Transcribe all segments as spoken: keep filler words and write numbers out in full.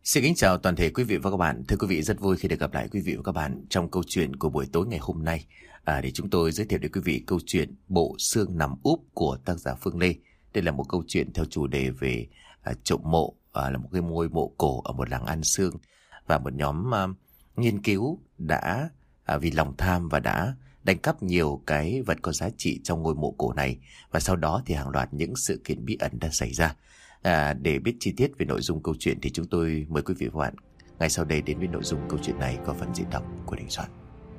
Xin kính chào toàn thể quý vị và các bạn. Thưa quý vị, rất vui khi được gặp lại quý vị và các bạn trong câu chuyện của buổi tối ngày hôm nay. À, để chúng tôi giới thiệu đến quý vị câu chuyện Bộ Xương Nằm Úp của tác giả Phương Lê. Đây là một câu chuyện theo chủ đề về à, trộm mộ, à, là một cái ngôi mộ cổ ở một làng An Xương. Và một nhóm à, nghiên cứu đã à, vì lòng tham và đã đánh cắp nhiều cái vật có giá trị trong ngôi mộ cổ này. Và sau đó thì hàng loạt những sự kiện bí ẩn đã xảy ra. À, để biết chi tiết về nội dung câu chuyện thì chúng tôi mời quý vị và các bạn ngay sau đây đến với nội dung câu chuyện này qua phần diễn đọc của Đình Soạn.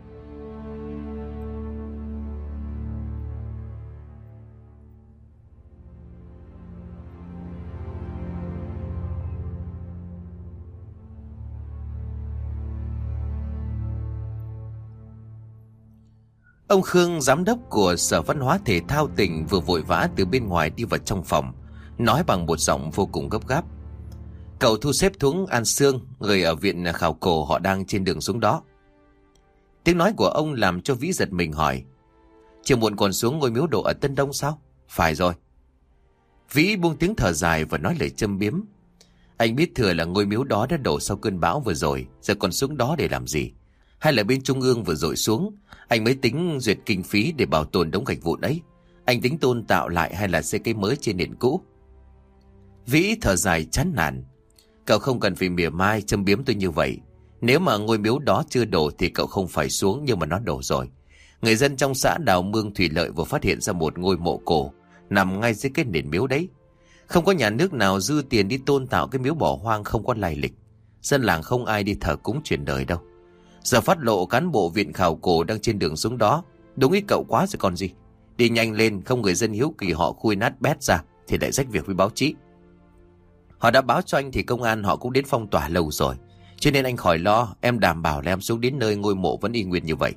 Ông Khương, giám đốc của Sở Văn hóa Thể thao tỉnh, vừa vội vã từ bên ngoài đi vào trong phòng, nói bằng một giọng vô cùng gấp gáp: "Cậu thu xếp xuống An Xương, người ở viện khảo cổ họ đang trên đường xuống đó." Tiếng nói của ông làm cho Vĩ giật mình, hỏi: "Chiều muộn còn xuống ngôi miếu đồ ở Tân Đông sao?" "Phải rồi." Vĩ buông tiếng thở dài và nói lời châm biếm: "Anh biết thừa là ngôi miếu đó đã đổ sau cơn bão vừa rồi, giờ còn xuống đó để làm gì? Hay là bên Trung ương vừa dội xuống, anh mới tính duyệt kinh phí để bảo tồn đống gạch vụn ấy? Anh tính tôn tạo lại hay là xây cái mới trên nền cũ?" Vĩ thở dài chán nản: "Cậu không cần phải mỉa mai châm biếm tôi như vậy. Nếu mà ngôi miếu đó chưa đổ thì cậu không phải xuống, nhưng mà nó đổ rồi. Người dân trong xã đào mương Thủy Lợi vừa phát hiện ra một ngôi mộ cổ nằm ngay dưới cái nền miếu đấy. Không có nhà nước nào dư tiền đi tôn tạo cái miếu bỏ hoang không có lai lịch. Dân làng không ai đi thờ cúng truyền đời đâu. Giờ phát lộ cán bộ viện khảo cổ đang trên đường xuống đó. Đúng ý cậu quá rồi còn gì. Đi nhanh lên, không người dân hiếu kỳ họ khui nát bét ra thì lại rách việc với báo chí. Họ đã báo cho anh thì công an họ cũng đến phong tỏa lâu rồi. Cho nên anh khỏi lo, em đảm bảo là em xuống đến nơi ngôi mộ vẫn y nguyên như vậy."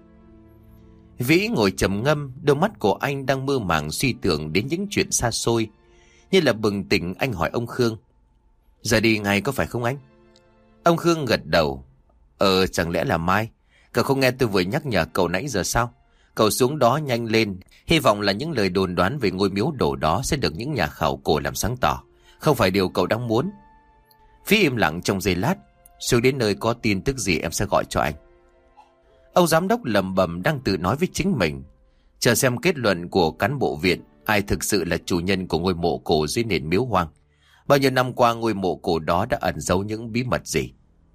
Vĩ ngồi trầm ngâm, đôi mắt của anh đang mơ màng suy tưởng đến những chuyện xa xôi. Như là bừng tỉnh, anh hỏi ông Khương: "Giờ đi ngay có phải không anh?" Ông Khương gật đầu: "Ờ, chẳng lẽ là mai? Cậu không nghe tôi vừa nhắc nhở cậu nãy giờ sao? Cậu xuống đó nhanh lên. Hy vọng là những lời đồn đoán về ngôi miếu đổ đó sẽ được những nhà khảo cổ làm sáng tỏ. Không phải điều cậu đang muốn." Vĩ im lặng trong giây lát: "Xuống đến nơi có tin tức gì em sẽ gọi cho anh." Ông giám đốc lẩm bẩm đang tự nói với chính mình. Chờ xem kết luận của cán bộ viện, ai thực sự là chủ nhân của ngôi mộ cổ dưới nền miếu hoang. Bao nhiêu năm qua ngôi mộ cổ đó đã ẩn giấu những bí mật gì.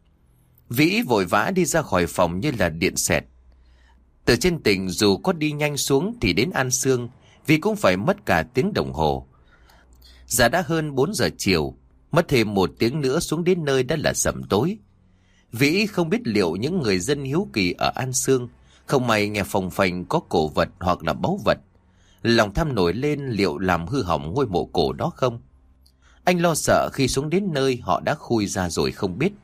Vĩ vội vã đi ra khỏi phòng như là điện xẹt. Từ trên tỉnh dù có đi nhanh xuống thì đến An Xương vì cũng phải mất cả tiếng đồng hồ. Giờ đã hơn bốn giờ chiều, mất thêm một tiếng nữa xuống đến nơi đã là sẩm tối. Vĩ không biết liệu những người dân hiếu kỳ ở An Xương không may nghe phồng phành có cổ vật hoặc là báu vật, lòng tham nổi lên liệu làm hư hỏng ngôi mộ cổ đó không. Anh lo sợ khi xuống đến nơi họ đã khui ra rồi không biết.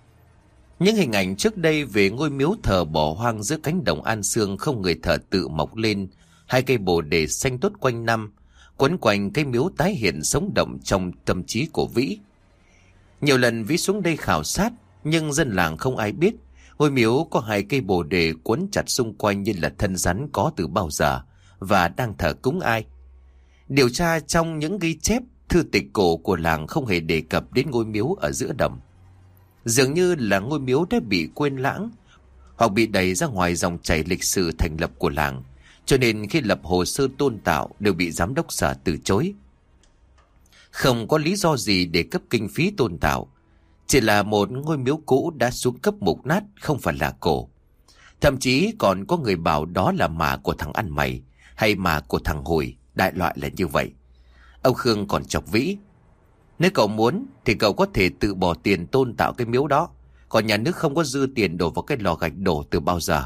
Những hình ảnh trước đây về ngôi miếu thờ bỏ hoang giữa cánh đồng An Xương không người thờ tự mọc lên, hai cây bồ đề xanh tốt quanh năm, quấn quanh cây miếu tái hiện sống động trong tâm trí của Vĩ. Nhiều lần Vĩ xuống đây khảo sát, nhưng dân làng không ai biết ngôi miếu có hai cây bồ đề quấn chặt xung quanh như là thân rắn có từ bao giờ và đang thờ cúng ai. Điều tra trong những ghi chép, thư tịch cổ của làng không hề đề cập đến ngôi miếu ở giữa đồng. Dường như là ngôi miếu đã bị quên lãng hoặc bị đẩy ra ngoài dòng chảy lịch sử thành lập của làng, cho nên khi lập hồ sơ tôn tạo đều bị giám đốc sở từ chối. Không có lý do gì để cấp kinh phí tôn tạo, chỉ là một ngôi miếu cũ đã xuống cấp mục nát, không phải là cổ. Thậm chí còn có người bảo đó là mả của thằng ăn mày hay mả của thằng Hồi, đại loại là như vậy. Ông Khương còn chọc Vĩ: "Nếu cậu muốn thì cậu có thể tự bỏ tiền tôn tạo cái miếu đó, còn nhà nước không có dư tiền đổ vào cái lò gạch đổ từ bao giờ."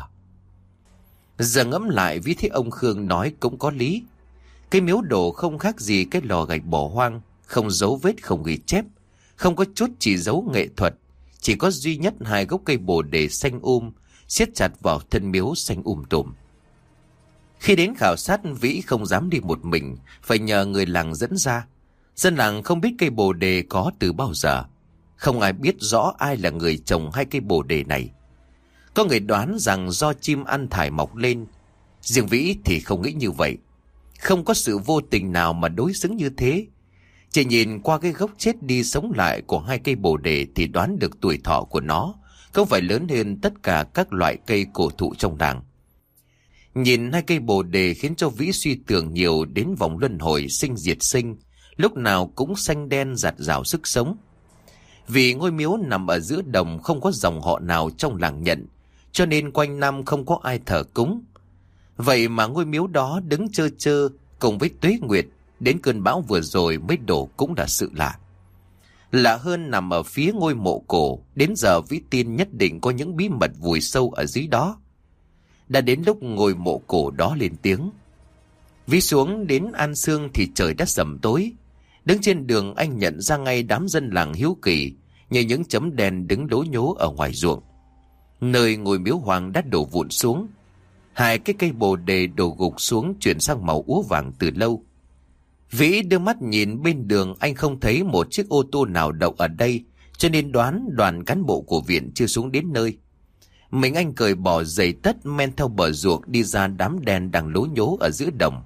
Giờ ngẫm lại, Vĩ thấy ông Khương nói cũng có lý. Cái miếu đổ không khác gì cái lò gạch bỏ hoang, không dấu vết, không ghi chép, không có chút chỉ dấu nghệ thuật, chỉ có duy nhất hai gốc cây bồ đề xanh um siết chặt vào thân miếu xanh um tùm. Khi đến khảo sát, Vĩ không dám đi một mình, phải nhờ người làng dẫn ra. Dân làng không biết cây bồ đề có từ bao giờ, không ai biết rõ ai là người trồng hai cây bồ đề này. Có người đoán rằng do chim ăn thải mọc lên, riêng Vĩ thì không nghĩ như vậy. Không có sự vô tình nào mà đối xứng như thế. Chỉ nhìn qua cái gốc chết đi sống lại của hai cây bồ đề thì đoán được tuổi thọ của nó không phải lớn hơn tất cả các loại cây cổ thụ trong làng. Nhìn hai cây bồ đề khiến cho Vĩ suy tưởng nhiều đến vòng luân hồi sinh diệt sinh, lúc nào cũng xanh đen rạt rào sức sống. Vì ngôi miếu nằm ở giữa đồng, không có dòng họ nào trong làng nhận, cho nên quanh năm không có ai thờ cúng. Vậy mà ngôi miếu đó đứng trơ trơ cùng với tuế nguyệt, đến cơn bão vừa rồi mới đổ cũng là sự lạ. Lạ hơn nằm ở phía ngôi mộ cổ, đến giờ Vĩ tin nhất định có những bí mật vùi sâu ở dưới đó. Đã đến lúc ngôi mộ cổ đó lên tiếng. Vĩ xuống đến An Sương thì trời đã sầm tối. Đứng trên đường anh nhận ra ngay đám dân làng hiếu kỳ như những chấm đèn đứng lố nhố ở ngoài ruộng. Nơi ngôi miếu hoang đã đổ vụn xuống. Hai cái cây bồ đề đổ gục xuống, chuyển sang màu úa vàng từ lâu. Vĩ đưa mắt nhìn bên đường, anh không thấy một chiếc ô tô nào đậu ở đây, cho nên đoán đoàn cán bộ của viện chưa xuống đến nơi. Mình anh cởi bỏ giày tất men theo bờ ruộng đi ra đám đèn đang lố nhố ở giữa đồng.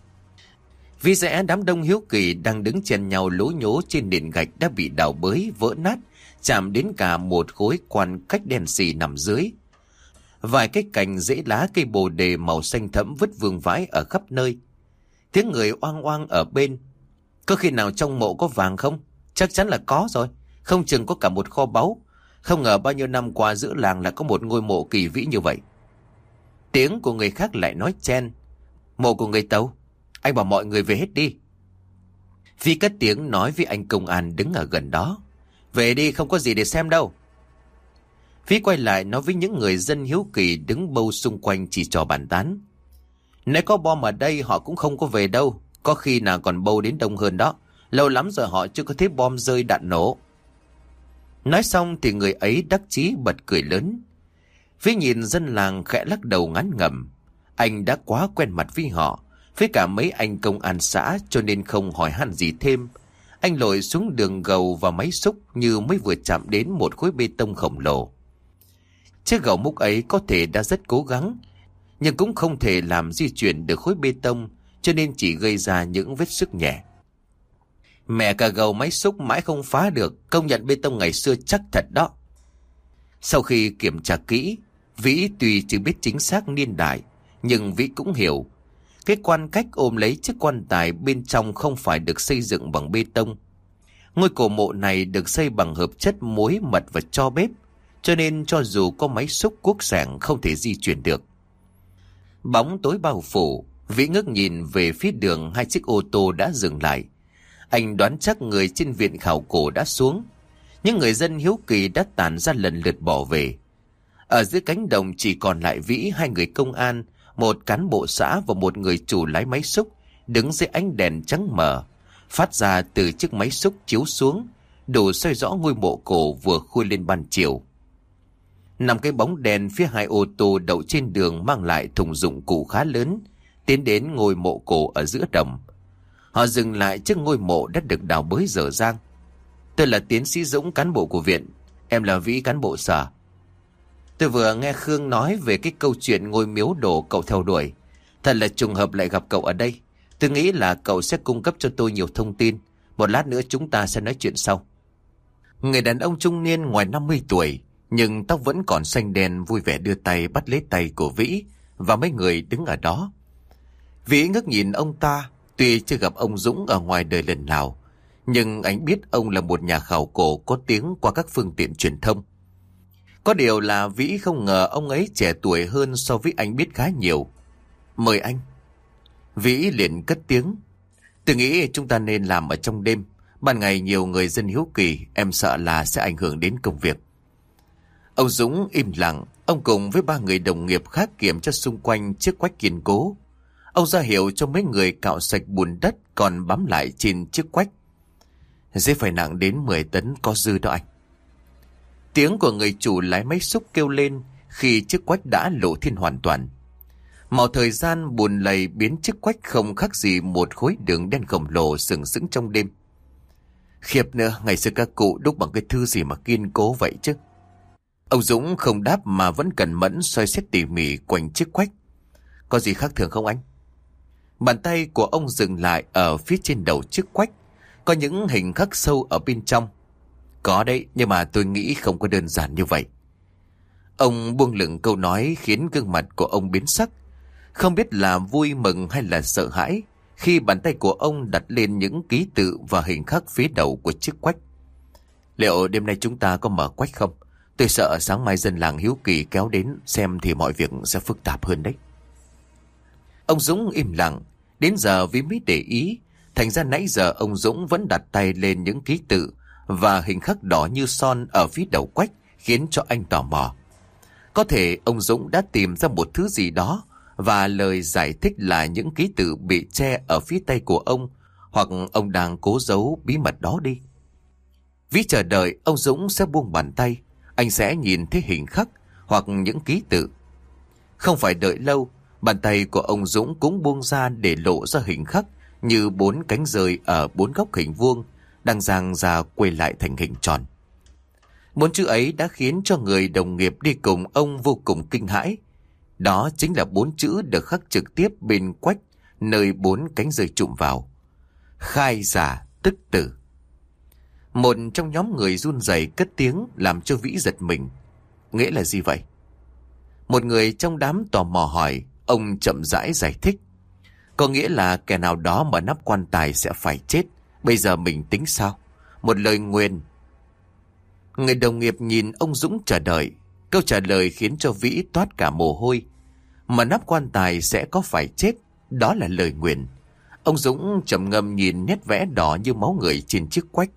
Vì rẽ đám đông hiếu kỳ đang đứng chen nhau lố nhố trên nền gạch đã bị đào bới vỡ nát, chạm đến cả một khối quan cách đen xì nằm dưới. Vài cái cành rễ lá cây bồ đề màu xanh thẫm vứt vương vãi ở khắp nơi. Tiếng người oang oang ở bên. Có khi nào trong mộ có vàng không? Chắc chắn là có rồi. Không chừng có cả một kho báu. Không ngờ bao nhiêu năm qua giữa làng là có một ngôi mộ kỳ vĩ như vậy. Tiếng của người khác lại nói chen. Mộ của người Tàu. Anh bảo mọi người về hết đi. Phi cất tiếng nói với anh công an đứng ở gần đó. Về đi, không có gì để xem đâu. Phi quay lại nói với những người dân hiếu kỳ đứng bâu xung quanh chỉ trò bàn tán. Nếu có bom ở đây họ cũng không có về đâu. Có khi nào còn bâu đến đông hơn đó. Lâu lắm rồi họ chưa có thấy bom rơi đạn nổ. Nói xong thì người ấy đắc chí bật cười lớn. Phi nhìn dân làng khẽ lắc đầu ngán ngẩm. Anh đã quá quen mặt với họ, với cả mấy anh công an xã, cho nên không hỏi han gì thêm. Anh lội xuống đường gầu và máy xúc như mới vừa chạm đến một khối bê tông khổng lồ. Chiếc gầu múc ấy có thể đã rất cố gắng, nhưng cũng không thể làm di chuyển được khối bê tông, cho nên chỉ gây ra những vết xước nhẹ. Mẹ cả gầu máy xúc mãi không phá được, công nhận bê tông ngày xưa chắc thật đó. Sau khi kiểm tra kỹ, Vĩ tuy chưa biết chính xác niên đại, nhưng Vĩ cũng hiểu cái quan cách ôm lấy chiếc quan tài bên trong không phải được xây dựng bằng bê tông. Ngôi cổ mộ này được xây bằng hợp chất muối, mật và tro bếp, cho nên cho dù có máy xúc cuốc xẻng không thể di chuyển được. Bóng tối bao phủ, Vĩ ngước nhìn về phía đường hai chiếc ô tô đã dừng lại. Anh đoán chắc người trên viện khảo cổ đã xuống. Những người dân hiếu kỳ đã tản ra lần lượt bỏ về. Ở dưới cánh đồng chỉ còn lại Vĩ, hai người công an, một cán bộ xã và một người chủ lái máy xúc đứng dưới ánh đèn trắng mờ phát ra từ chiếc máy xúc chiếu xuống, đủ soi rõ ngôi mộ cổ vừa khui lên ban chiều. Nằm cái bóng đèn phía hai ô tô đậu trên đường mang lại thùng dụng cụ khá lớn, tiến đến ngôi mộ cổ ở giữa đồng. Họ dừng lại trước ngôi mộ đã được đào bới dở dang. Tôi là tiến sĩ Dũng, cán bộ của viện. Em là Vĩ, cán bộ sở. Tôi vừa nghe Khương nói về cái câu chuyện ngôi miếu đổ cậu theo đuổi. Thật là trùng hợp lại gặp cậu ở đây. Tôi nghĩ là cậu sẽ cung cấp cho tôi nhiều thông tin. Một lát nữa chúng ta sẽ nói chuyện sau. Người đàn ông trung niên ngoài năm mươi tuổi, nhưng tóc vẫn còn xanh đen, vui vẻ đưa tay bắt lấy tay của Vĩ và mấy người đứng ở đó. Vĩ ngước nhìn ông ta. Tuy chưa gặp ông Dũng ở ngoài đời lần nào, nhưng anh biết ông là một nhà khảo cổ có tiếng qua các phương tiện truyền thông. Có điều là Vĩ không ngờ ông ấy trẻ tuổi hơn so với anh biết khá nhiều. Mời anh. Vĩ liền cất tiếng. Tôi nghĩ chúng ta nên làm ở trong đêm. Ban ngày nhiều người dân hiếu kỳ, em sợ là sẽ ảnh hưởng đến công việc. Ông Dũng im lặng. Ông cùng với ba người đồng nghiệp khác kiểm tra xung quanh chiếc quách kiên cố. Ông ra hiệu cho mấy người cạo sạch bùn đất còn bám lại trên chiếc quách. Dễ phải nặng đến mười tấn có dư đó anh. Tiếng của người chủ lái máy xúc kêu lên khi chiếc quách đã lộ thiên hoàn toàn. Màu thời gian buồn lầy biến chiếc quách không khác gì một khối đường đen khổng lồ sừng sững trong đêm. Khiếp nữa, ngày xưa các cụ đúc bằng cái thứ gì mà kiên cố vậy chứ. Ông Dũng không đáp mà vẫn cẩn mẫn soi xét tỉ mỉ quanh chiếc quách. Có gì khác thường không anh? Bàn tay của ông dừng lại ở phía trên đầu chiếc quách. có những hình khắc sâu ở bên trong. Có đấy, nhưng mà tôi nghĩ không có đơn giản như vậy. Ông buông lửng câu nói khiến gương mặt của ông biến sắc. Không biết là vui mừng hay là sợ hãi khi bàn tay của ông đặt lên những ký tự và hình khắc phía đầu của chiếc quách. Liệu đêm nay chúng ta có mở quách không? Tôi sợ sáng mai dân làng hiếu kỳ kéo đến xem thì mọi việc sẽ phức tạp hơn đấy. Ông Dũng im lặng. Đến giờ vì mới để ý, thành ra nãy giờ ông Dũng vẫn đặt tay lên những ký tự và hình khắc đỏ như son ở phía đầu quách, khiến cho anh tò mò. Có thể ông Dũng đã tìm ra một thứ gì đó, và lời giải thích là những ký tự bị che ở phía tay của ông, hoặc ông đang cố giấu bí mật đó đi. Ví chờ đợi ông Dũng sẽ buông bàn tay, anh sẽ nhìn thấy hình khắc hoặc những ký tự. Không phải đợi lâu, bàn tay của ông Dũng cũng buông ra để lộ ra hình khắc như bốn cánh rơi ở bốn góc hình vuông, đang dang ra quay lại thành hình tròn. Bốn chữ ấy đã khiến cho người đồng nghiệp đi cùng ông vô cùng kinh hãi. Đó chính là bốn chữ được khắc trực tiếp bên quách, nơi bốn cánh rơi chụm vào. Khai giả tức tử. Một trong nhóm người run rẩy cất tiếng làm cho Vĩ giật mình. Nghĩa là gì vậy? Một người trong đám tò mò hỏi. Ông chậm rãi giải thích. Có nghĩa là kẻ nào đó mở nắp quan tài sẽ phải chết. Bây giờ mình tính sao? Một lời nguyền. Người đồng nghiệp nhìn ông Dũng chờ đợi. Câu trả lời khiến cho Vĩ toát cả mồ hôi. Mở nắp quan tài sẽ có phải chết. Đó là lời nguyền. Ông Dũng trầm ngâm nhìn nét vẽ đỏ như máu người trên chiếc quách.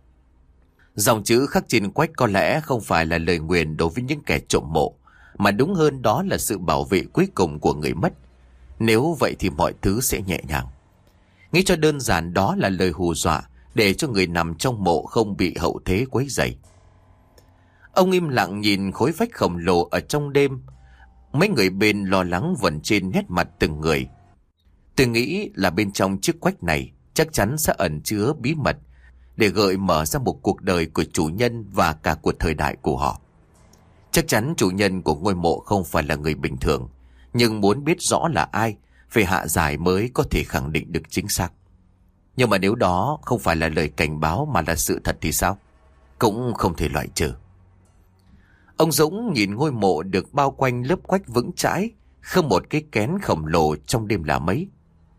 Dòng chữ khắc trên quách có lẽ không phải là lời nguyền đối với những kẻ trộm mộ, mà đúng hơn đó là sự bảo vệ cuối cùng của người mất. Nếu vậy thì mọi thứ sẽ nhẹ nhàng. Nghĩ cho đơn giản, đó là lời hù dọa để cho người nằm trong mộ không bị hậu thế quấy rầy. Ông im lặng nhìn khối vách khổng lồ ở trong đêm. Mấy người bên lo lắng vẩn trên nét mặt từng người. Tôi nghĩ là bên trong chiếc quách này chắc chắn sẽ ẩn chứa bí mật để gợi mở ra một cuộc đời của chủ nhân và cả của thời đại của họ. Chắc chắn chủ nhân của ngôi mộ không phải là người bình thường, nhưng muốn biết rõ là ai, phải hạ giải mới có thể khẳng định được chính xác. Nhưng mà nếu đó không phải là lời cảnh báo mà là sự thật thì sao? Cũng không thể loại trừ. Ông Dũng nhìn ngôi mộ được bao quanh lớp quách vững chãi, không một cái kén khổng lồ trong đêm là mấy.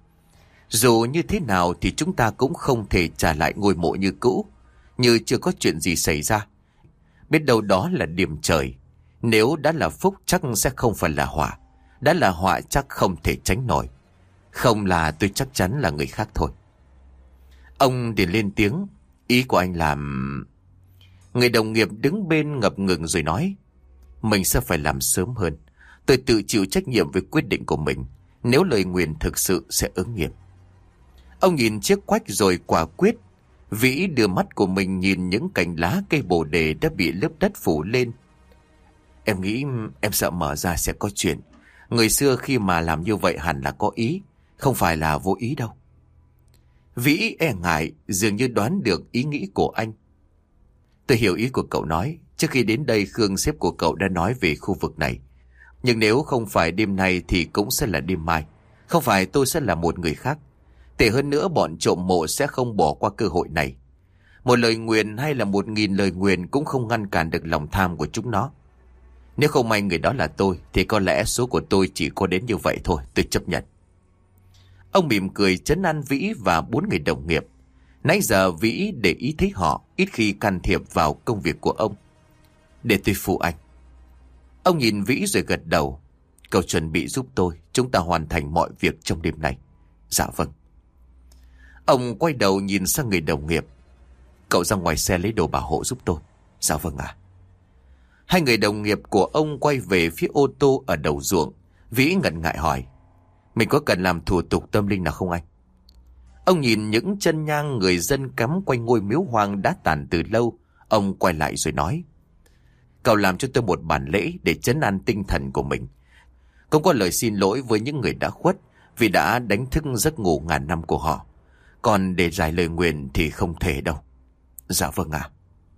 Dù như thế nào thì chúng ta cũng không thể trả lại ngôi mộ như cũ, như chưa có chuyện gì xảy ra. Biết đâu đó là điểm trời. Nếu đã là phúc chắc sẽ không phải là họa. Đã là họa chắc không thể tránh nổi. Không là tôi chắc chắn là người khác thôi. Ông thì lên tiếng. Ý của anh là... Người đồng nghiệp đứng bên ngập ngừng rồi nói. Mình sẽ phải làm sớm hơn. Tôi tự chịu trách nhiệm về quyết định của mình. Nếu lời nguyền thực sự sẽ ứng nghiệm. Ông nhìn chiếc quách rồi quả quyết. Vĩ đưa mắt của mình nhìn những cành lá cây bồ đề đã bị lớp đất phủ lên. Em nghĩ em sợ mở ra sẽ có chuyện. Người xưa khi mà làm như vậy hẳn là có ý, không phải là vô ý đâu. Vĩ e ngại, dường như đoán được ý nghĩ của anh. Tôi hiểu ý của cậu nói. Trước khi đến đây Khương sếp của cậu đã nói về khu vực này. Nhưng nếu không phải đêm nay thì cũng sẽ là đêm mai. Không phải tôi sẽ là một người khác. Tệ hơn nữa, bọn trộm mộ sẽ không bỏ qua cơ hội này. Một lời nguyền hay là một nghìn lời nguyền cũng không ngăn cản được lòng tham của chúng nó. Nếu không may người đó là tôi, thì có lẽ số của tôi chỉ có đến như vậy thôi, tôi chấp nhận. Ông mỉm cười trấn an Vĩ và bốn người đồng nghiệp. Nãy giờ Vĩ để ý thấy họ, ít khi can thiệp vào công việc của ông. Để tôi phụ anh. Ông nhìn Vĩ rồi gật đầu. Cậu chuẩn bị giúp tôi, chúng ta hoàn thành mọi việc trong đêm nay. Dạ vâng. Ông quay đầu nhìn sang người đồng nghiệp. Cậu ra ngoài xe lấy đồ bảo hộ giúp tôi. Dạ vâng ạ. Hai người đồng nghiệp của ông quay về phía ô tô ở đầu ruộng. Vĩ ngần ngại hỏi. Mình có cần làm thủ tục tâm linh nào không anh? Ông nhìn những chân nhang người dân cắm quanh ngôi miếu hoang đã tàn từ lâu. Ông quay lại rồi nói. Cậu làm cho tôi một bản lễ để trấn an tinh thần của mình. Không có lời xin lỗi với những người đã khuất vì đã đánh thức giấc ngủ ngàn năm của họ. Còn để giải lời nguyền thì không thể đâu. Dạ vâng ạ.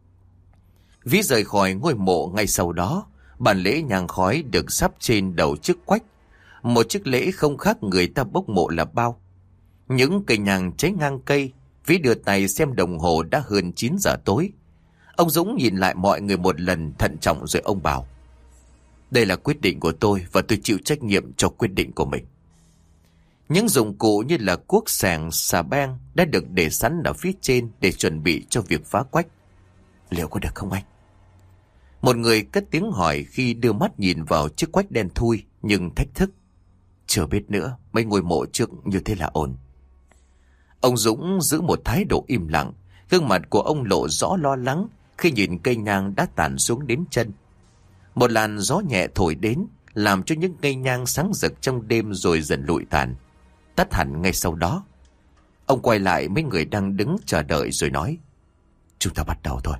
Vĩ rời khỏi ngôi mộ ngay sau đó. Bản lễ nhang khói được sắp trên đầu chiếc quách. Một chiếc lễ không khác người ta bốc mộ là bao. Những cây nhang cháy ngang cây. Vĩ đưa tay xem đồng hồ đã hơn chín giờ tối. Ông Dũng nhìn lại mọi người một lần thận trọng rồi ông bảo: đây là quyết định của tôi và tôi chịu trách nhiệm cho quyết định của mình. Những dụng cụ như là cuốc sàng, xà beng đã được để sẵn ở phía trên để chuẩn bị cho việc phá quách. Liệu có được không anh? Một người cất tiếng hỏi khi đưa mắt nhìn vào chiếc quách đen thui nhưng thách thức. Chưa biết nữa, mấy ngôi mộ trước như thế là ổn. Ông Dũng giữ một thái độ im lặng, gương mặt của ông lộ rõ lo lắng khi nhìn cây nhang đã tàn xuống đến chân. Một làn gió nhẹ thổi đến, làm cho những cây nhang sáng rực trong đêm rồi dần lụi tàn, tắt hẳn ngay sau đó. Ông quay lại mấy người đang đứng chờ đợi rồi nói: chúng ta bắt đầu thôi.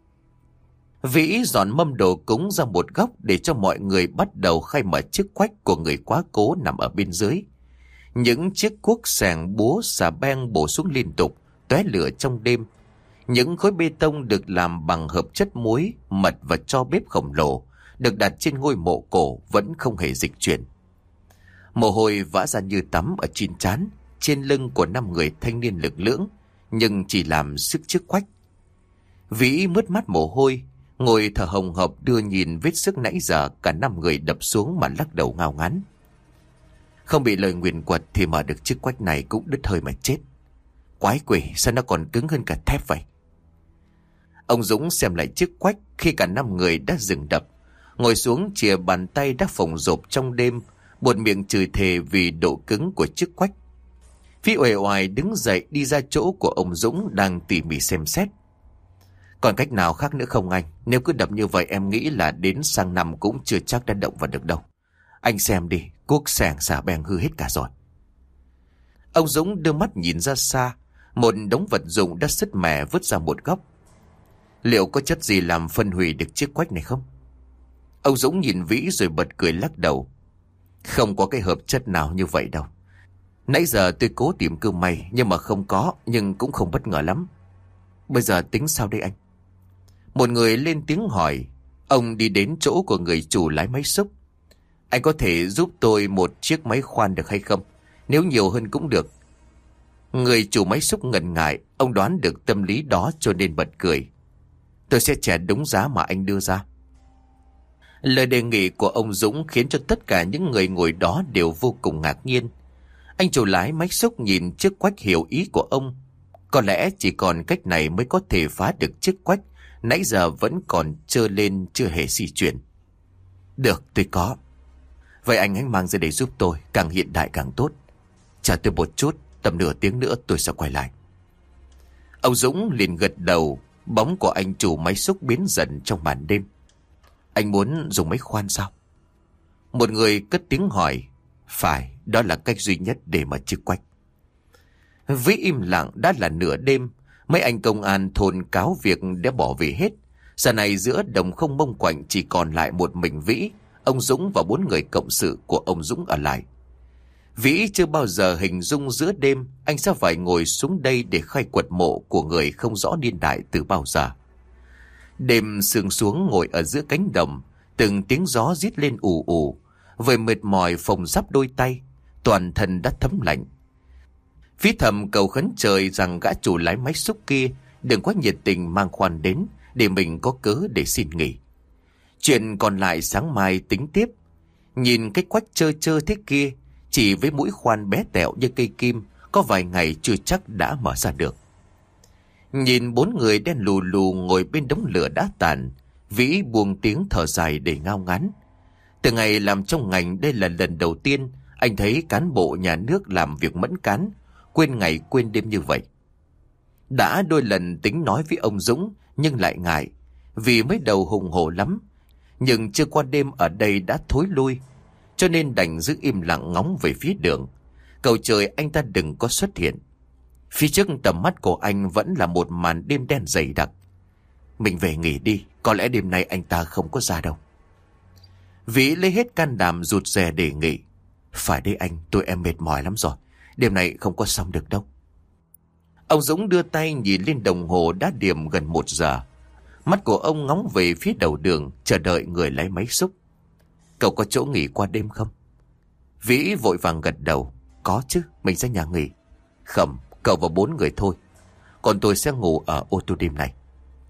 Vĩ dọn mâm đồ cúng ra một góc để cho mọi người bắt đầu khai mở chiếc quách của người quá cố nằm ở bên dưới. Những chiếc cuốc sàng, búa, xà beng bổ xuống liên tục, tóe lửa trong đêm. Những khối bê tông được làm bằng hợp chất muối, mật và tro bếp khổng lồ được đặt trên ngôi mộ cổ vẫn không hề dịch chuyển. Mồ hôi vã ra như tắm ở trên trán, trên lưng của năm người thanh niên lực lưỡng, nhưng chỉ làm sức chiếc quách. Vĩ mướt mắt mồ hôi, ngồi thở hồng hộc đưa nhìn vết sức nãy giờ cả năm người đập xuống mà lắc đầu ngao ngán. Không bị lời nguyền quật thì mở được chiếc quách này cũng đứt hơi mà chết. Quái quỷ, sao nó còn cứng hơn cả thép vậy? Ông Dũng xem lại chiếc quách khi cả năm người đã dừng đập, ngồi xuống chìa bàn tay đã phồng rộp trong đêm, buột miệng chửi thề vì độ cứng của chiếc quách. Phi uể oải đứng dậy đi ra chỗ của ông Dũng đang tỉ mỉ xem xét. Còn cách nào khác nữa không anh? Nếu cứ đập như vậy em nghĩ là đến sang năm cũng chưa chắc đã động vào được đâu. Anh xem đi, cuốc sàng xà beng hư hết cả rồi. Ông Dũng đưa mắt nhìn ra xa, một đống vật dụng đã sứt mẻ vứt ra một góc. Liệu có chất gì làm phân hủy được chiếc quách này không? Ông Dũng nhìn Vĩ rồi bật cười lắc đầu. Không có cái hợp chất nào như vậy đâu. Nãy giờ tôi cố tìm cơ may nhưng mà không có, nhưng cũng không bất ngờ lắm. Bây giờ tính sao đây anh? Một người lên tiếng hỏi. Ông đi đến chỗ của người chủ lái máy xúc. Anh có thể giúp tôi một chiếc máy khoan được hay không? Nếu nhiều hơn cũng được. Người chủ máy xúc ngần ngại, ông đoán được tâm lý đó cho nên bật cười. Tôi sẽ trả đúng giá mà anh đưa ra. Lời đề nghị của ông Dũng khiến cho tất cả những người ngồi đó đều vô cùng ngạc nhiên. Anh chủ lái máy xúc nhìn chiếc quách hiểu ý của ông. Có lẽ chỉ còn cách này mới có thể phá được chiếc quách nãy giờ vẫn còn trơ lên chưa hề di chuyển. Được, tôi có. Vậy anh hãy mang ra đây giúp tôi, càng hiện đại càng tốt. Chờ tôi một chút, tầm nửa tiếng nữa tôi sẽ quay lại. Ông Dũng liền gật đầu, bóng của anh chủ máy xúc biến dần trong màn đêm. Anh muốn dùng máy khoan sao? Một người cất tiếng hỏi. Phải, đó là cách duy nhất để mở chiếc quách. Vĩ im lặng đã là nửa đêm. Mấy anh công an thôn cáo việc đã bỏ về hết. Giờ này giữa đồng không mông quạnh chỉ còn lại một mình Vĩ, ông Dũng và bốn người cộng sự của ông Dũng ở lại. Vĩ chưa bao giờ hình dung giữa đêm anh sẽ phải ngồi xuống đây để khai quật mộ của người không rõ niên đại từ bao giờ. Đêm sương xuống ngồi ở giữa cánh đồng, từng tiếng gió rít lên ù ù, với mệt mỏi phồng rắp đôi tay, toàn thân đã thấm lạnh. Vĩ thầm cầu khấn trời rằng gã chủ lái máy xúc kia đừng quá nhiệt tình mang khoan đến để mình có cớ để xin nghỉ. Chuyện còn lại sáng mai tính tiếp. Nhìn cái quách trơ trơ thế kia, chỉ với mũi khoan bé tẹo như cây kim, có vài ngày chưa chắc đã mở ra được. Nhìn bốn người đen lù lù ngồi bên đống lửa đã tàn, Vĩ buông tiếng thở dài để ngao ngán. Từ ngày làm trong ngành, đây là lần đầu tiên anh thấy cán bộ nhà nước làm việc mẫn cán, quên ngày quên đêm như vậy. Đã đôi lần tính nói với ông Dũng nhưng lại ngại, vì mới đầu hùng hổ lắm. Nhưng chưa qua đêm ở đây đã thối lui, cho nên đành giữ im lặng ngóng về phía đường, cầu trời anh ta đừng có xuất hiện. Phía trước tầm mắt của anh vẫn là một màn đêm đen dày đặc. Mình về nghỉ đi, có lẽ đêm nay anh ta không có ra đâu. Vĩ lấy hết can đảm rụt rè đề nghị. Phải đấy anh, tôi em mệt mỏi lắm rồi, đêm nay không có xong được đâu. Ông Dũng đưa tay nhìn lên đồng hồ đã điểm gần một giờ. Mắt của ông ngóng về phía đầu đường, chờ đợi người lái máy xúc. Cậu có chỗ nghỉ qua đêm không? Vĩ vội vàng gật đầu. Có chứ, mình ra nhà nghỉ. Không, cậu và bốn người thôi. Còn tôi sẽ ngủ ở ô tô đêm này.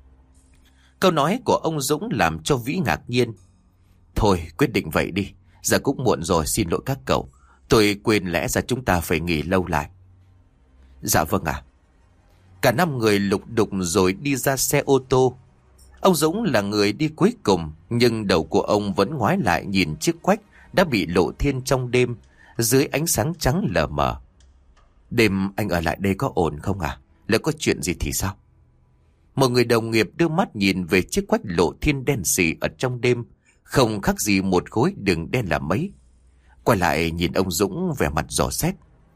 Câu nói của ông Dũng làm cho Vĩ ngạc nhiên. Thôi quyết định vậy đi. Giờ cũng muộn rồi, xin lỗi các cậu. Tôi quên lẽ ra chúng ta phải nghỉ lâu lại. Dạ vâng ạ. Cả năm người lục đục rồi đi ra xe ô tô. Ông Dũng là người đi cuối cùng, nhưng đầu của ông vẫn ngoái lại nhìn chiếc quách đã bị lộ thiên trong đêm, dưới ánh sáng trắng lờ mờ. Đêm anh ở lại đây có ổn không à? Lỡ có chuyện gì thì sao? Một người đồng nghiệp đưa mắt nhìn về chiếc quách lộ thiên đen sì ở trong đêm, không khác gì một khối đường đen là mấy. Quay lại nhìn ông Dũng vẻ mặt dò xét.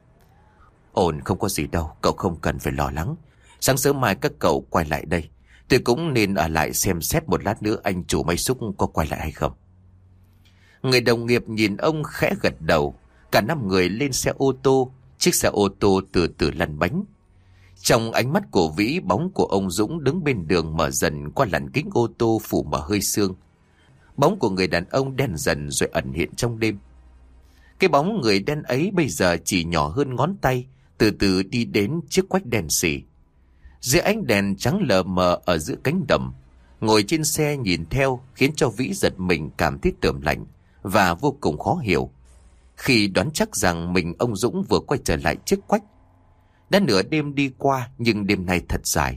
Ổn, không có gì đâu, cậu không cần phải lo lắng. Sáng sớm mai các cậu quay lại đây. Tôi cũng nên ở lại xem xét một lát nữa anh chủ máy xúc có quay lại hay không. Người đồng nghiệp nhìn ông khẽ gật đầu. Cả năm người lên xe ô tô. Chiếc xe ô tô từ từ lăn bánh. Trong ánh mắt của Vĩ, bóng của ông Dũng đứng bên đường mở dần qua làn kính ô tô phủ mờ hơi sương. Bóng của người đàn ông đen dần rồi ẩn hiện trong đêm. Cái bóng người đen ấy bây giờ chỉ nhỏ hơn ngón tay, từ từ đi đến chiếc quách đen sì. Dưới ánh đèn trắng lờ mờ ở giữa cánh đồng, ngồi trên xe nhìn theo khiến cho Vĩ giật mình cảm thấy tởm lạnh và vô cùng khó hiểu, khi đoán chắc rằng mình ông Dũng vừa quay trở lại chiếc quách. Đã nửa đêm đi qua nhưng đêm nay thật dài.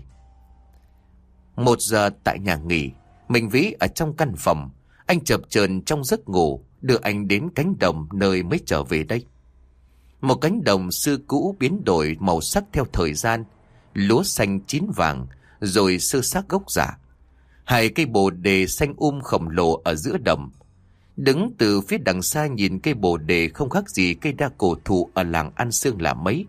Một giờ tại nhà nghỉ, mình Vĩ ở trong căn phòng. Anh chập chờn trong giấc ngủ đưa anh đến cánh đồng nơi mới trở về đây. Một cánh đồng xưa cũ biến đổi màu sắc theo thời gian, lúa xanh chín vàng rồi sơ xác gốc rạ. Hai cây bồ đề xanh um khổng lồ ở giữa đồng. Đứng từ phía đằng xa nhìn cây bồ đề không khác gì cây đa cổ thụ ở làng An Sương là mấy.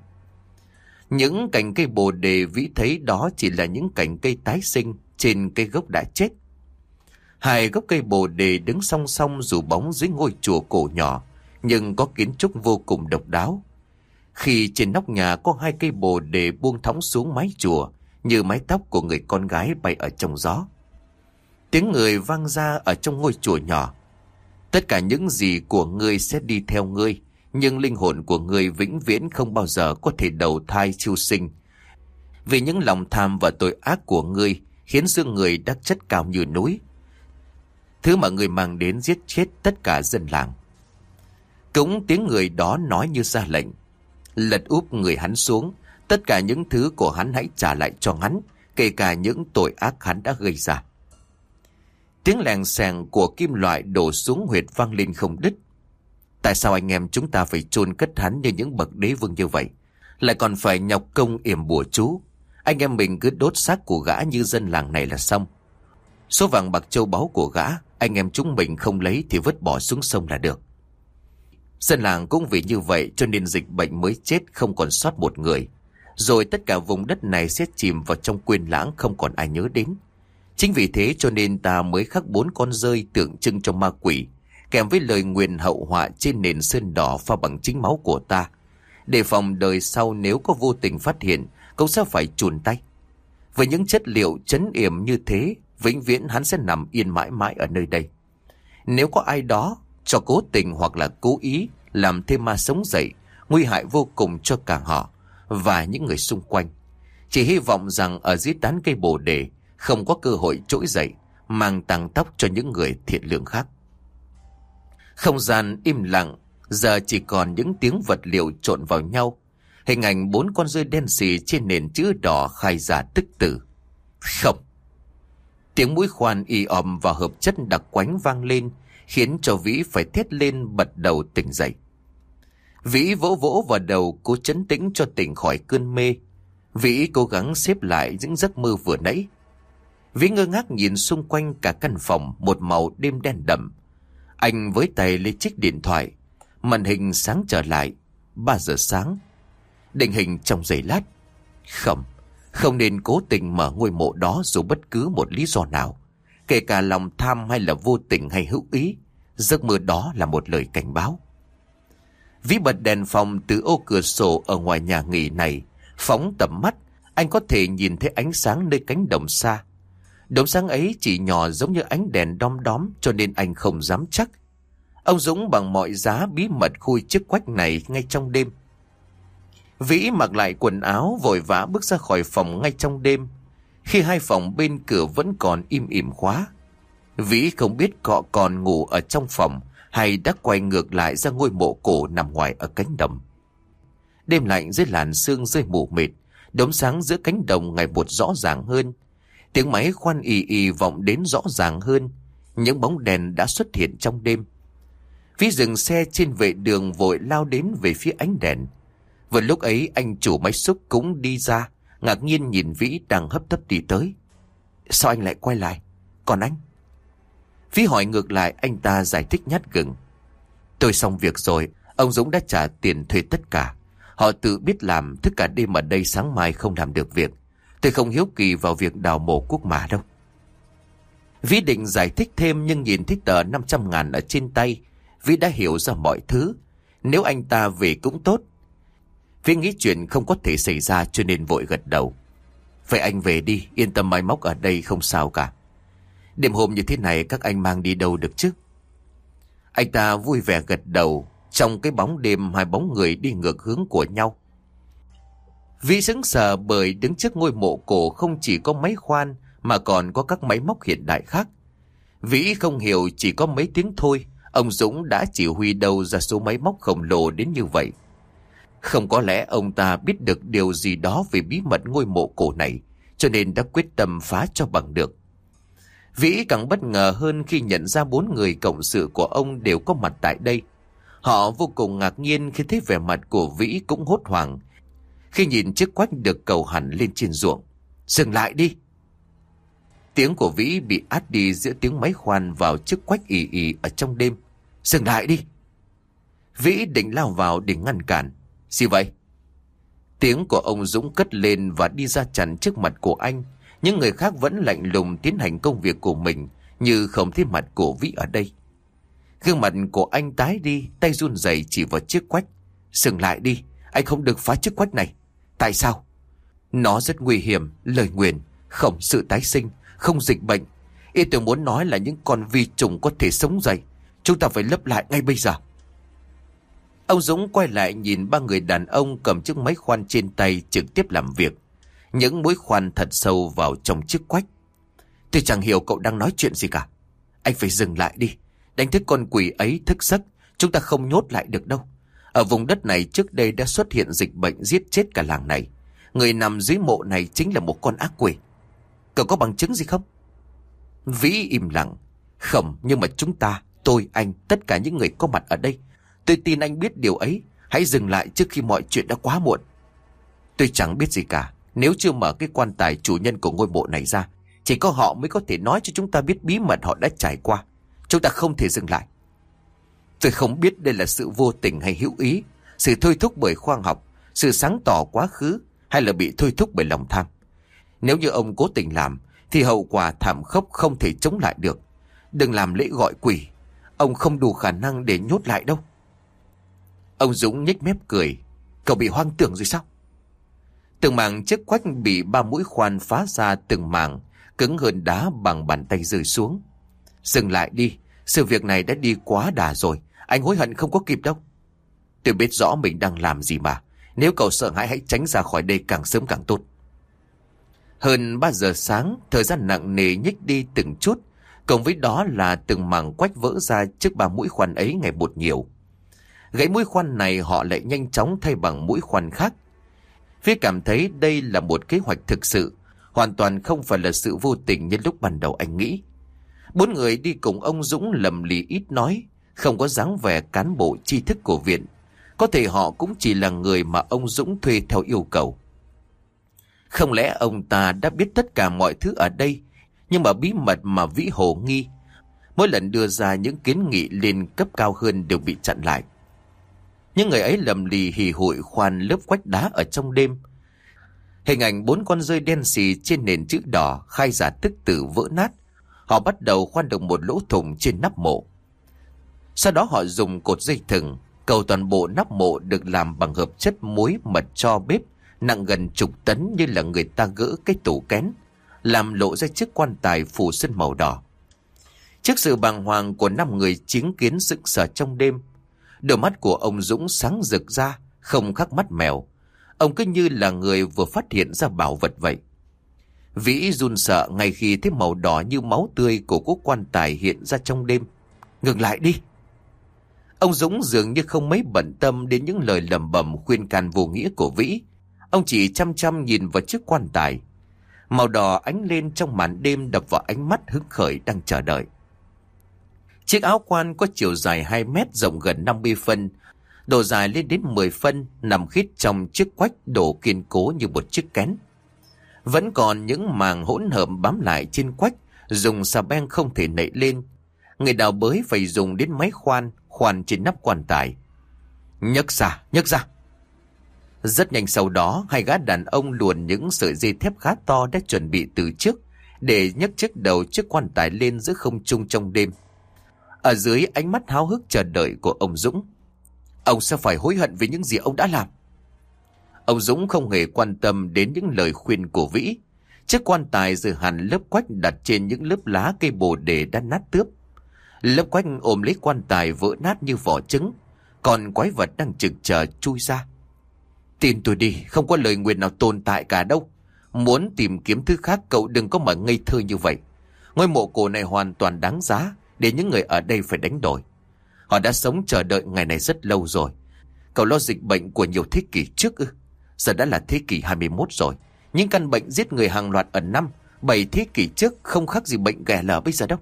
Những cành cây bồ đề Vĩ thấy đó chỉ là những cành cây tái sinh trên cây gốc đã chết. Hai gốc cây bồ đề đứng song song rủ bóng dưới ngôi chùa cổ nhỏ, nhưng có kiến trúc vô cùng độc đáo. Khi trên nóc nhà có hai cây bồ đề buông thõng xuống mái chùa, như mái tóc của người con gái bay ở trong gió. Tiếng người vang ra ở trong ngôi chùa nhỏ. Tất cả những gì của ngươi sẽ đi theo ngươi, nhưng linh hồn của ngươi vĩnh viễn không bao giờ có thể đầu thai chiêu sinh. Vì những lòng tham và tội ác của ngươi khiến xương người đắc chất cao như núi, thứ mà người mang đến giết chết tất cả dân làng. Cũng tiếng người đó nói như ra lệnh. Lật úp người hắn xuống, tất cả những thứ của hắn hãy trả lại cho hắn, kể cả những tội ác hắn đã gây ra. Tiếng lèng xèng của kim loại đổ xuống huyệt vang lên không đứt. Tại sao anh em chúng ta phải chôn cất hắn như những bậc đế vương như vậy, lại còn phải nhọc công yểm bùa chú? Anh em mình cứ đốt xác của gã như dân làng này là xong. Số vàng bạc châu báu của gã, anh em chúng mình không lấy thì vứt bỏ xuống sông là được. Dân làng cũng vì như vậy cho nên dịch bệnh mới chết không còn sót một người. Rồi tất cả vùng đất này sẽ chìm vào trong quên lãng, không còn ai nhớ đến. Chính vì thế cho nên ta mới khắc bốn con rơi tượng trưng cho ma quỷ, kèm với lời nguyền hậu họa trên nền sơn đỏ pha bằng chính máu của ta, để phòng đời sau nếu có vô tình phát hiện cũng sẽ phải chùn tay. Với những chất liệu trấn yểm như thế, vĩnh viễn hắn sẽ nằm yên mãi mãi ở nơi đây. Nếu có ai đó cho cố tình hoặc là cố ý làm thêm ma sống dậy, nguy hại vô cùng cho cả họ và những người xung quanh. Chỉ hy vọng rằng ở dưới tán cây bồ đề không có cơ hội trỗi dậy, mang tang tóc cho những người thiện lương khác. Không gian im lặng, giờ chỉ còn những tiếng vật liệu trộn vào nhau. Hình ảnh bốn con rơi đen xì trên nền chữ đỏ khai ra tức tử. Không. Tiếng mũi khoan y òm và hợp chất đặc quánh vang lên, khiến cho Vĩ phải thét lên bật đầu tỉnh dậy. Vĩ vỗ vỗ vào đầu cố trấn tĩnh cho tỉnh khỏi cơn mê. Vĩ cố gắng xếp lại những giấc mơ vừa nãy. Vĩ ngơ ngác nhìn xung quanh cả căn phòng một màu đêm đen đậm. Anh với tay lấy chiếc điện thoại. Màn hình sáng trở lại. Ba giờ sáng. Định hình trong giây lát. Không, không nên cố tình mở ngôi mộ đó dù bất cứ một lý do nào, kể cả lòng tham hay là vô tình hay hữu ý. Giấc mơ đó là một lời cảnh báo. Vĩ bật đèn phòng từ ô cửa sổ ở ngoài nhà nghỉ này, phóng tầm mắt. Anh có thể nhìn thấy ánh sáng nơi cánh đồng xa. Đốm sáng ấy chỉ nhỏ giống như ánh đèn đom đóm, cho nên anh không dám chắc. Ông Dũng bằng mọi giá bí mật khui chiếc quách này ngay trong đêm. Vĩ mặc lại quần áo vội vã bước ra khỏi phòng ngay trong đêm, khi hai phòng bên cửa vẫn còn im ỉm khóa. Vĩ không biết họ còn ngủ ở trong phòng hay đã quay ngược lại ra ngôi mộ cổ nằm ngoài ở cánh đồng. Đêm lạnh dưới làn sương rơi mù mịt, đốm sáng giữa cánh đồng ngày một rõ ràng hơn. Tiếng máy khoan ì ì vọng đến rõ ràng hơn. Những bóng đèn đã xuất hiện trong đêm. Vĩ dừng xe trên vệ đường vội lao đến về phía ánh đèn. Vừa lúc ấy anh chủ máy xúc cũng đi ra, ngạc nhiên nhìn Vĩ đang hấp tấp đi tới. Sao anh lại quay lại? Còn anh? Vĩ hỏi ngược lại, anh ta giải thích nhát gừng. Tôi xong việc rồi, ông Dũng đã trả tiền thuê tất cả. Họ tự biết làm, thức cả đêm ở đây sáng mai không làm được việc. Tôi không hiếu kỳ vào việc đào mộ quốc mã đâu. Vĩ định giải thích thêm nhưng nhìn thấy tờ năm trăm ngàn ở trên tay, Vĩ đã hiểu ra mọi thứ. Nếu anh ta về cũng tốt. Vĩ nghĩ chuyện không có thể xảy ra cho nên vội gật đầu. Vậy anh về đi, yên tâm, máy móc ở đây không sao cả. Đêm hôm như thế này các anh mang đi đâu được chứ? Anh ta vui vẻ gật đầu. Trong cái bóng đêm, hai bóng người đi ngược hướng của nhau. Vĩ sững sờ bởi đứng trước ngôi mộ cổ không chỉ có máy khoan mà còn có các máy móc hiện đại khác. Vĩ không hiểu chỉ có mấy tiếng thôi, ông Dũng đã chỉ huy đâu ra số máy móc khổng lồ đến như vậy. Không có lẽ ông ta biết được điều gì đó về bí mật ngôi mộ cổ này, cho nên đã quyết tâm phá cho bằng được. Vĩ càng bất ngờ hơn khi nhận ra bốn người cộng sự của ông đều có mặt tại đây. Họ vô cùng ngạc nhiên khi thấy vẻ mặt của Vĩ, cũng hốt hoảng khi nhìn chiếc quách được cầu hẳn lên trên ruộng. Dừng lại đi! Tiếng của Vĩ bị át đi giữa tiếng máy khoan vào chiếc quách ì ì ở trong đêm. Dừng lại đi! Vĩ định lao vào để ngăn cản. Gì vậy? Tiếng của ông Dũng cất lên và đi ra chắn trước mặt của anh. Những người khác vẫn lạnh lùng tiến hành công việc của mình, như không thấy mặt của Vĩ ở đây. Gương mặt của anh tái đi, tay run rẩy chỉ vào chiếc quách. Dừng lại đi, anh không được phá chiếc quách này. Tại sao? Nó rất nguy hiểm, lời nguyền, không sự tái sinh, không dịch bệnh. Ý tôi muốn nói là những con vi trùng có thể sống dậy. Chúng ta phải lấp lại ngay bây giờ. Ông Dũng quay lại nhìn ba người đàn ông cầm chiếc máy khoan trên tay trực tiếp làm việc. Những mũi khoan thật sâu vào trong chiếc quách. Tôi chẳng hiểu cậu đang nói chuyện gì cả. Anh phải dừng lại đi. Đánh thức con quỷ ấy thức giấc, chúng ta không nhốt lại được đâu. Ở vùng đất này trước đây đã xuất hiện dịch bệnh giết chết cả làng này. Người nằm dưới mộ này chính là một con ác quỷ. Cậu có bằng chứng gì không? Vĩ im lặng. Không, nhưng mà chúng ta, tôi, anh, tất cả những người có mặt ở đây, tôi tin anh biết điều ấy. Hãy dừng lại trước khi mọi chuyện đã quá muộn. Tôi chẳng biết gì cả. Nếu chưa mở cái quan tài chủ nhân của ngôi mộ này ra, chỉ có họ mới có thể nói cho chúng ta biết bí mật họ đã trải qua. Chúng ta không thể dừng lại. Tôi không biết đây là sự vô tình hay hữu ý, sự thôi thúc bởi khoa học, sự sáng tỏ quá khứ, hay là bị thôi thúc bởi lòng tham. Nếu như ông cố tình làm thì hậu quả thảm khốc không thể chống lại được. Đừng làm lễ gọi quỷ. Ông không đủ khả năng để nhốt lại đâu. Ông Dũng nhếch mép cười. Cậu bị hoang tưởng rồi sao? Từng mảng chiếc quách bị ba mũi khoan phá ra từng mảng, cứng hơn đá bằng bàn tay rơi xuống. Dừng lại đi, sự việc này đã đi quá đà rồi, anh hối hận không có kịp đâu. Tôi biết rõ mình đang làm gì mà. Nếu cậu sợ hãi hãy tránh ra khỏi đây càng sớm càng tốt. Hơn ba giờ sáng, thời gian nặng nề nhích đi từng chút, cộng với đó là từng mảng quách vỡ ra trước ba mũi khoan ấy ngày một nhiều. Gãy mũi khoan này họ lại nhanh chóng thay bằng mũi khoan khác. Phía cảm thấy đây là một kế hoạch thực sự, hoàn toàn không phải là sự vô tình như lúc ban đầu anh nghĩ. Bốn người đi cùng ông Dũng lầm lì ít nói, không có dáng vẻ cán bộ tri thức của viện. Có thể họ cũng chỉ là người mà ông Dũng thuê theo yêu cầu. Không lẽ ông ta đã biết tất cả mọi thứ ở đây, nhưng mà bí mật mà Vĩ hồ nghi, mỗi lần đưa ra những kiến nghị lên cấp cao hơn đều bị chặn lại. Những người ấy lầm lì hì hụi khoan lớp quách đá ở trong đêm. Hình ảnh bốn con rơi đen xì trên nền chữ đỏ khai giả tức tử vỡ nát. Họ bắt đầu khoan được một lỗ thủng trên nắp mộ. Sau đó họ dùng cột dây thừng cầu toàn bộ nắp mộ được làm bằng hợp chất muối mật cho bếp, nặng gần chục tấn như là người ta gỡ cái tủ kén, làm lộ ra chiếc quan tài phủ sơn màu đỏ. Trước sự bàng hoàng của năm người chứng kiến sững sờ trong đêm, đôi mắt của ông Dũng sáng rực ra, không khác mắt mèo. Ông cứ như là người vừa phát hiện ra bảo vật vậy. Vĩ run sợ ngay khi thấy màu đỏ như máu tươi của cố quan tài hiện ra trong đêm. Ngừng lại đi! Ông Dũng dường như không mấy bận tâm đến những lời lẩm bẩm khuyên can vô nghĩa của Vĩ. Ông chỉ chăm chăm nhìn vào chiếc quan tài. Màu đỏ ánh lên trong màn đêm đập vào ánh mắt hứng khởi đang chờ đợi. Chiếc áo quan có chiều dài hai mét, rộng gần năm mươi phân, độ dài lên đến mười phân, nằm khít trong chiếc quách đổ kiên cố như một chiếc kén. Vẫn còn những màng hỗn hợp bám lại trên quách, dùng xà beng không thể nảy lên. Người đào bới phải dùng đến máy khoan, khoan trên nắp quan tài. Nhấc ra, nhấc ra! Rất nhanh sau đó, hai gã đàn ông luồn những sợi dây thép khá to đã chuẩn bị từ trước để nhấc chiếc đầu chiếc quan tài lên giữa không trung trong đêm. Ở dưới ánh mắt háo hức chờ đợi của ông Dũng. Ông sẽ phải hối hận vì những gì ông đã làm. Ông Dũng không hề quan tâm đến những lời khuyên của Vĩ. Chiếc quan tài rồi hẳn lớp quách đặt trên những lớp lá cây bồ đề đã nát tướp. Lớp quách ôm lấy quan tài vỡ nát như vỏ trứng, còn quái vật đang trực chờ chui ra. Tin tôi đi, không có lời nguyền nào tồn tại cả đâu. Muốn tìm kiếm thứ khác cậu đừng có mà ngây thơ như vậy. Ngôi mộ cổ này hoàn toàn đáng giá để những người ở đây phải đánh đổi. Họ đã sống chờ đợi ngày này rất lâu rồi. Cậu lo dịch bệnh của nhiều thế kỷ trước ư? Giờ đã là thế kỷ hai mươi mốt rồi. Những căn bệnh giết người hàng loạt ở năm, bảy thế kỷ trước không khác gì bệnh ghẻ lở bây giờ đâu.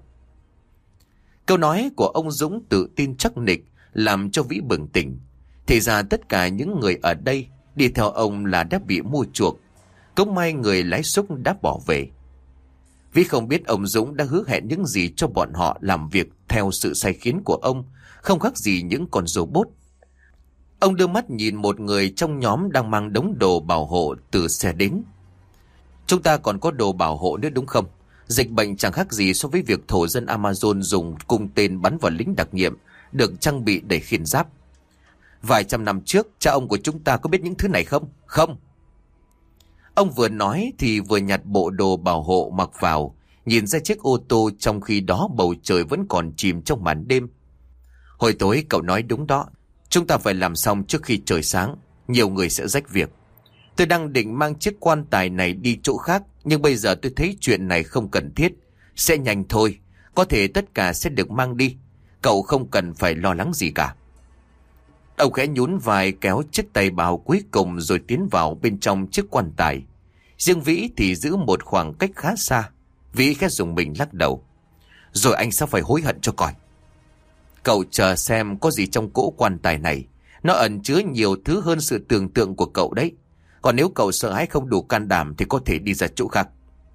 Câu nói của ông Dũng tự tin chắc nịch làm cho Vĩ bừng tỉnh. Thì ra tất cả những người ở đây đi theo ông là đã bị mua chuộc. Cũng may người lái xúc đã bỏ về. Vĩ không biết ông Dũng đã hứa hẹn những gì cho bọn họ làm việc theo sự sai khiến của ông, không khác gì những con robot. Ông đưa mắt nhìn một người trong nhóm đang mang đống đồ bảo hộ từ xe đến. Chúng ta còn có đồ bảo hộ nữa đúng không? Dịch bệnh chẳng khác gì so với việc thổ dân Amazon dùng cung tên bắn vào lính đặc nhiệm được trang bị để khiên giáp. Vài trăm năm trước, cha ông của chúng ta có biết những thứ này không? Không! Ông vừa nói thì vừa nhặt bộ đồ bảo hộ mặc vào, nhìn ra chiếc ô tô trong khi đó bầu trời vẫn còn chìm trong màn đêm. Hồi tối cậu nói đúng đó, chúng ta phải làm xong trước khi trời sáng, nhiều người sẽ rách việc. Tôi đang định mang chiếc quan tài này đi chỗ khác, nhưng bây giờ tôi thấy chuyện này không cần thiết. Sẽ nhanh thôi, có thể tất cả sẽ được mang đi. Cậu không cần phải lo lắng gì cả. Ông khẽ nhún vai kéo chiếc tay bào cuối cùng rồi tiến vào bên trong chiếc quan tài. Riêng Vĩ thì giữ một khoảng cách khá xa. Vĩ khẽ dùng mình lắc đầu. Rồi anh sẽ phải hối hận cho coi. Cậu chờ xem có gì trong cỗ quan tài này. Nó ẩn chứa nhiều thứ hơn sự tưởng tượng của cậu đấy. Còn nếu cậu sợ hãi không đủ can đảm thì có thể đi ra chỗ khác.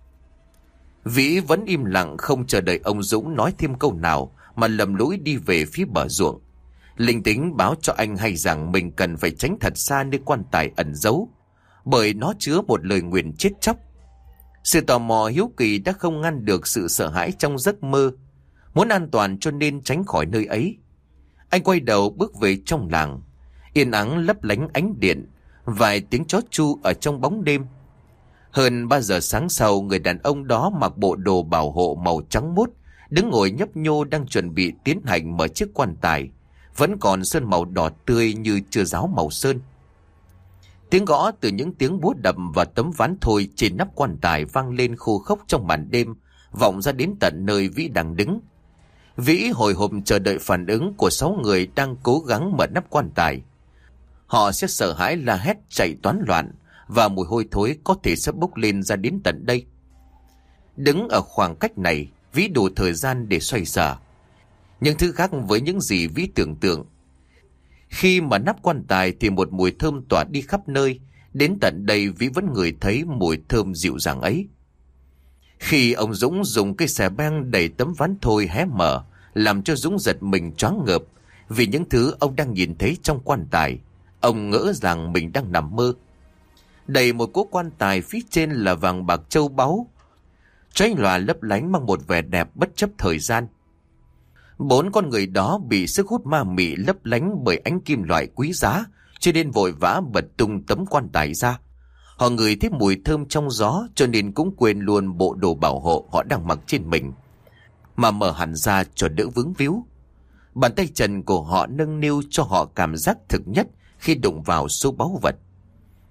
Vĩ vẫn im lặng không chờ đợi ông Dũng nói thêm câu nào mà lầm lũi đi về phía bờ ruộng. Linh tính báo cho anh hay rằng mình cần phải tránh thật xa nơi quan tài ẩn giấu, bởi nó chứa một lời nguyền chết chóc. Sự tò mò hiếu kỳ đã không ngăn được sự sợ hãi trong giấc mơ. Muốn an toàn cho nên tránh khỏi nơi ấy. Anh quay đầu bước về trong làng. Yên ắng lấp lánh ánh điện, vài tiếng chó chu ở trong bóng đêm. Hơn ba giờ sáng sau, người đàn ông đó mặc bộ đồ bảo hộ màu trắng muốt, đứng ngồi nhấp nhô đang chuẩn bị tiến hành mở chiếc quan tài. Vẫn còn sơn màu đỏ tươi như chưa ráo màu sơn. Tiếng gõ từ những tiếng búa đập và tấm ván thoi trên nắp quan tài vang lên khô khốc trong màn đêm, vọng ra đến tận nơi Vĩ đang đứng. Vĩ hồi hộp chờ đợi phản ứng của sáu người đang cố gắng mở nắp quan tài. Họ sẽ sợ hãi la hét chạy toán loạn, và mùi hôi thối có thể sẽ bốc lên ra đến tận đây. Đứng ở khoảng cách này, Vĩ đủ thời gian để xoay sở. Nhưng thứ khác với những gì Vĩ tưởng tượng. Khi mà nắp quan tài thì một mùi thơm tỏa đi khắp nơi. Đến tận đây Vĩ vẫn ngửi thấy mùi thơm dịu dàng ấy. Khi ông Dũng dùng cây xà beng đẩy tấm ván thoi hé mở, làm cho Dũng giật mình choáng ngợp. Vì những thứ ông đang nhìn thấy trong quan tài, ông ngỡ rằng mình đang nằm mơ. Đầy một cỗ quan tài, phía trên là vàng bạc châu báu, chói lòa lấp lánh mang một vẻ đẹp bất chấp thời gian. Bốn con người đó bị sức hút ma mị lấp lánh bởi ánh kim loại quý giá, cho nên vội vã bật tung tấm quan tài ra. Họ ngửi thấy mùi thơm trong gió, cho nên cũng quên luôn bộ đồ bảo hộ họ đang mặc trên mình, mà mở hẳn ra cho đỡ vướng víu. Bàn tay trần của họ nâng niu cho họ cảm giác thực nhất khi đụng vào số báu vật.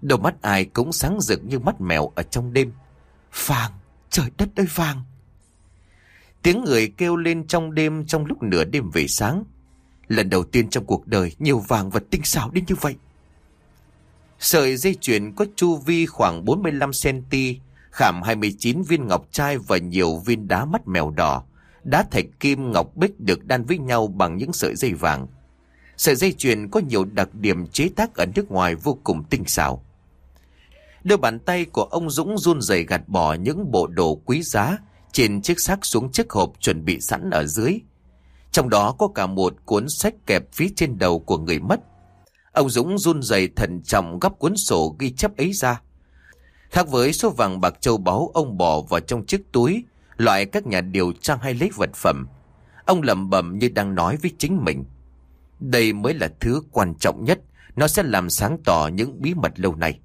Đôi mắt ai cũng sáng rực như mắt mèo ở trong đêm. Vàng, trời đất ơi vàng! Tiếng người kêu lên trong đêm, trong lúc nửa đêm về sáng. Lần đầu tiên trong cuộc đời nhiều vàng vật tinh xảo đến như vậy. Sợi dây chuyền có chu vi khoảng bốn mươi lăm xăng-ti-mét, khảm hai mươi chín viên ngọc trai và nhiều viên đá mắt mèo đỏ. Đá thạch kim ngọc bích được đan với nhau bằng những sợi dây vàng. Sợi dây chuyền có nhiều đặc điểm chế tác ở nước ngoài vô cùng tinh xảo. Đôi bàn tay của ông Dũng run rẩy gạt bỏ những bộ đồ quý giá trên chiếc xác xuống chiếc hộp chuẩn bị sẵn ở dưới. Trong đó có cả một cuốn sách kẹp phía trên đầu của người mất. Ông Dũng run rẩy thận trọng gấp cuốn sổ ghi chép ấy ra. Khác với số vàng bạc châu báu ông bỏ vào trong chiếc túi, loại các nhà điều tra hay lấy vật phẩm, ông lẩm bẩm như đang nói với chính mình. Đây mới là thứ quan trọng nhất, nó sẽ làm sáng tỏ những bí mật lâu nay.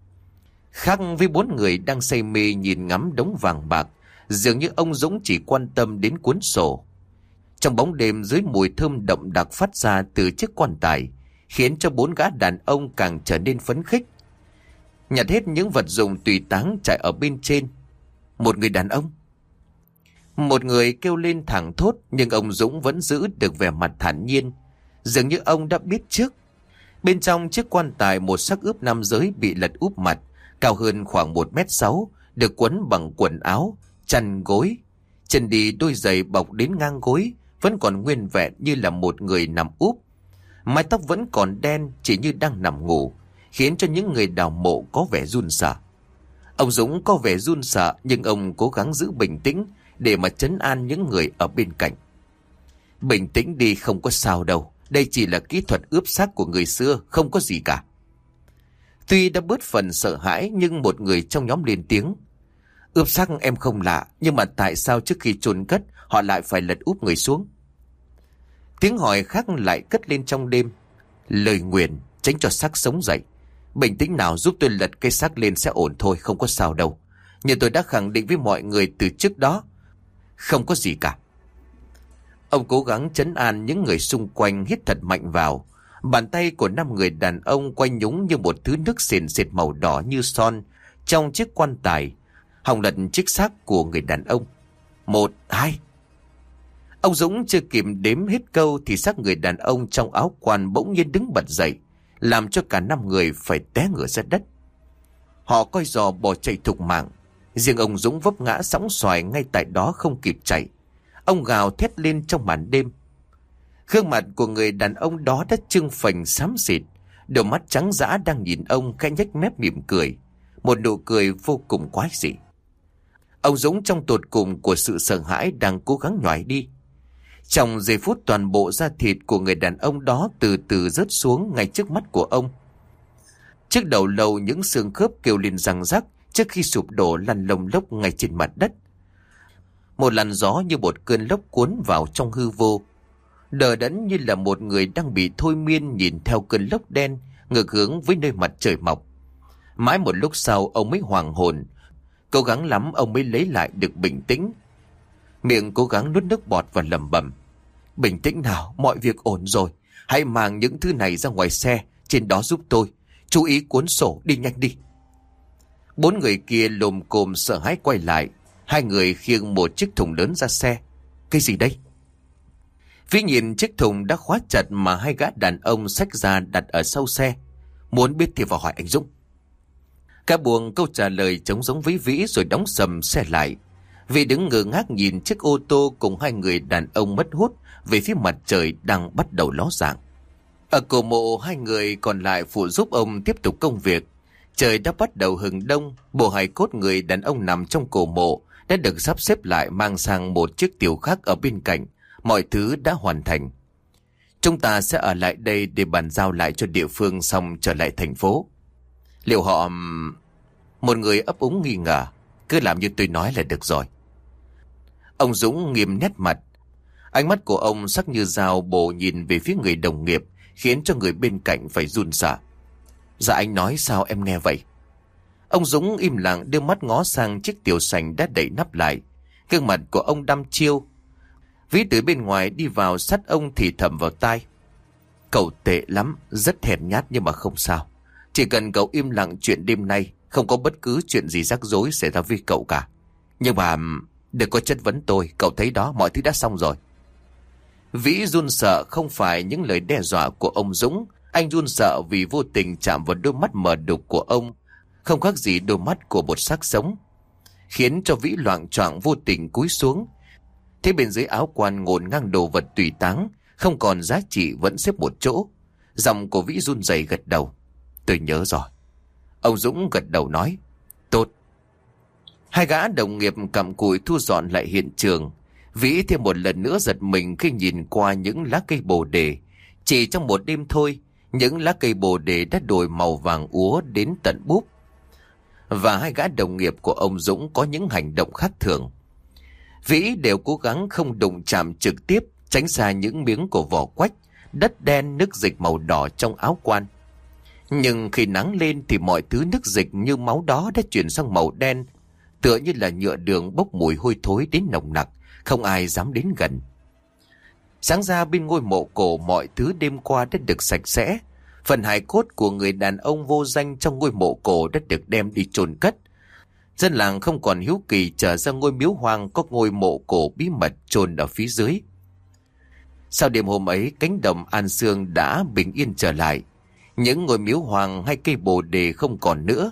Khác với bốn người đang say mê nhìn ngắm đống vàng bạc, dường như ông Dũng chỉ quan tâm đến cuốn sổ. Trong bóng đêm, dưới mùi thơm đậm đặc phát ra từ chiếc quan tài, khiến cho bốn gã đàn ông càng trở nên phấn khích. Nhặt hết những vật dụng tùy táng trải ở bên trên. Một người đàn ông. Một người kêu lên thẳng thốt, nhưng ông Dũng vẫn giữ được vẻ mặt thản nhiên, dường như ông đã biết trước. Bên trong chiếc quan tài, một xác ướp nam giới bị lật úp mặt, cao hơn khoảng một mét sáu, được quấn bằng quần áo, chăn gối. Chân đi đôi giày bọc đến ngang gối, vẫn còn nguyên vẹn như là một người nằm úp. Mái tóc vẫn còn đen, chỉ như đang nằm ngủ, khiến cho những người đào mộ có vẻ run sợ. Ông Dũng có vẻ run sợ, nhưng ông cố gắng giữ bình tĩnh để mà trấn an những người ở bên cạnh. Bình tĩnh đi, không có sao đâu. Đây chỉ là kỹ thuật ướp xác của người xưa, không có gì cả. Tuy đã bớt phần sợ hãi, nhưng một người trong nhóm lên tiếng. Ướp xác em không lạ, nhưng mà tại sao trước khi chôn cất họ lại phải lật úp người xuống? Tiếng hỏi khác lại cất lên trong đêm. Lời nguyền, tránh cho xác sống dậy. Bình tĩnh nào, giúp tôi lật cái xác lên sẽ ổn thôi, không có sao đâu. Nhưng tôi đã khẳng định với mọi người từ trước đó, không có gì cả. Ông cố gắng trấn an những người xung quanh, hít thật mạnh vào. Bàn tay của năm người đàn ông quay nhúng như một thứ nước sền sệt màu đỏ như son trong chiếc quan tài, hòng lật chiếc xác của người đàn ông. Một, hai. Ông Dũng chưa kịp đếm hết câu thì xác người đàn ông trong áo quan bỗng nhiên đứng bật dậy, làm cho cả năm người phải té ngửa ra đất. Họ coi giò bỏ chạy thục mạng. Riêng ông Dũng vấp ngã sóng xoài ngay tại đó, không kịp chạy. Ông gào thét lên trong màn đêm. Gương mặt của người đàn ông đó đã trưng phình xám xịt, đôi mắt trắng dã đang nhìn ông khẽ nhếch mép mỉm cười, một nụ cười vô cùng quái dị. Ông Dũng trong tột cùng của sự sợ hãi đang cố gắng nhoài đi. Trong giây phút, toàn bộ da thịt của người đàn ông đó từ từ rớt xuống ngay trước mắt của ông. Trước đầu lâu, những xương khớp kêu lên răng rắc trước khi sụp đổ lăn lông lốc ngay trên mặt đất. Một làn gió như một cơn lốc cuốn vào trong hư vô. Đờ đẫn như là một người đang bị thôi miên nhìn theo cơn lốc đen ngược hướng với nơi mặt trời mọc. Mãi một lúc sau ông mới hoàng hồn. Cố gắng lắm ông mới lấy lại được bình tĩnh. Miệng cố gắng nuốt nước bọt và lẩm bẩm. Bình tĩnh nào, mọi việc ổn rồi. Hãy mang những thứ này ra ngoài xe, trên đó giúp tôi. Chú ý cuốn sổ, đi nhanh đi. Bốn người kia lồm cồm sợ hãi quay lại. Hai người khiêng một chiếc thùng lớn ra xe. Cái gì đây? Vĩ nhìn chiếc thùng đã khóa chặt mà hai gã đàn ông xách ra đặt ở sau xe. Muốn biết thì vào hỏi anh Dũng. Cả buồng câu trả lời trống giống với Vĩ rồi đóng sầm xe lại. Vĩ đứng ngơ ngác nhìn chiếc ô tô cùng hai người đàn ông mất hút về phía mặt trời đang bắt đầu ló dạng. Ở cổ mộ, hai người còn lại phụ giúp ông tiếp tục công việc. Trời đã bắt đầu hừng đông, bộ hài cốt người đàn ông nằm trong cổ mộ đã được sắp xếp lại, mang sang một chiếc tiểu khác ở bên cạnh. Mọi thứ đã hoàn thành. Chúng ta sẽ ở lại đây để bàn giao lại cho địa phương xong trở lại thành phố. Liệu họ... Một người ấp úng nghi ngờ. Cứ làm như tôi nói là được rồi. Ông Dũng nghiêm nét mặt. Ánh mắt của ông sắc như dao bổ nhìn về phía người đồng nghiệp, khiến cho người bên cạnh phải run sợ. Dạ anh nói sao em nghe vậy? Ông Dũng im lặng đưa mắt ngó sang chiếc tiểu sành đã đậy nắp lại. Gương mặt của ông đăm chiêu. Vĩ từ bên ngoài đi vào sát ông thì thầm vào tai. Cậu tệ lắm, rất hèn nhát nhưng mà không sao. Chỉ cần cậu im lặng chuyện đêm nay, không có bất cứ chuyện gì rắc rối xảy ra với cậu cả. Nhưng mà đừng có chất vấn tôi, cậu thấy đó, mọi thứ đã xong rồi. Vĩ run sợ không phải những lời đe dọa của ông Dũng. Anh run sợ vì vô tình chạm vào đôi mắt mờ đục của ông, không khác gì đôi mắt của một xác sống, khiến cho Vĩ loạng choạng vô tình cúi xuống. Thế bên dưới áo quan ngổn ngang đồ vật tùy táng, không còn giá trị vẫn xếp một chỗ. Giọng của Vĩ run rẩy gật đầu. Tôi nhớ rồi. Ông Dũng gật đầu nói. Tốt. Hai gã đồng nghiệp cặm cụi thu dọn lại hiện trường. Vĩ thêm một lần nữa giật mình khi nhìn qua những lá cây bồ đề. Chỉ trong một đêm thôi, những lá cây bồ đề đã đổi màu vàng úa đến tận búp. Và hai gã đồng nghiệp của ông Dũng có những hành động khác thường. Vĩ đều cố gắng không đụng chạm trực tiếp, tránh xa những miếng của vỏ quách, đất đen, nước dịch màu đỏ trong áo quan. Nhưng khi nắng lên thì mọi thứ nước dịch như máu đó đã chuyển sang màu đen, tựa như là nhựa đường bốc mùi hôi thối đến nồng nặc, không ai dám đến gần. Sáng ra bên ngôi mộ cổ, mọi thứ đêm qua đã được sạch sẽ. Phần hài cốt của người đàn ông vô danh trong ngôi mộ cổ đã được đem đi chôn cất. Dân làng không còn hiếu kỳ trở ra ngôi miếu hoang có ngôi mộ cổ bí mật chôn ở phía dưới. Sau đêm hôm ấy, cánh đồng An Sương đã bình yên trở lại. Những ngôi miếu hoang hay cây bồ đề không còn nữa.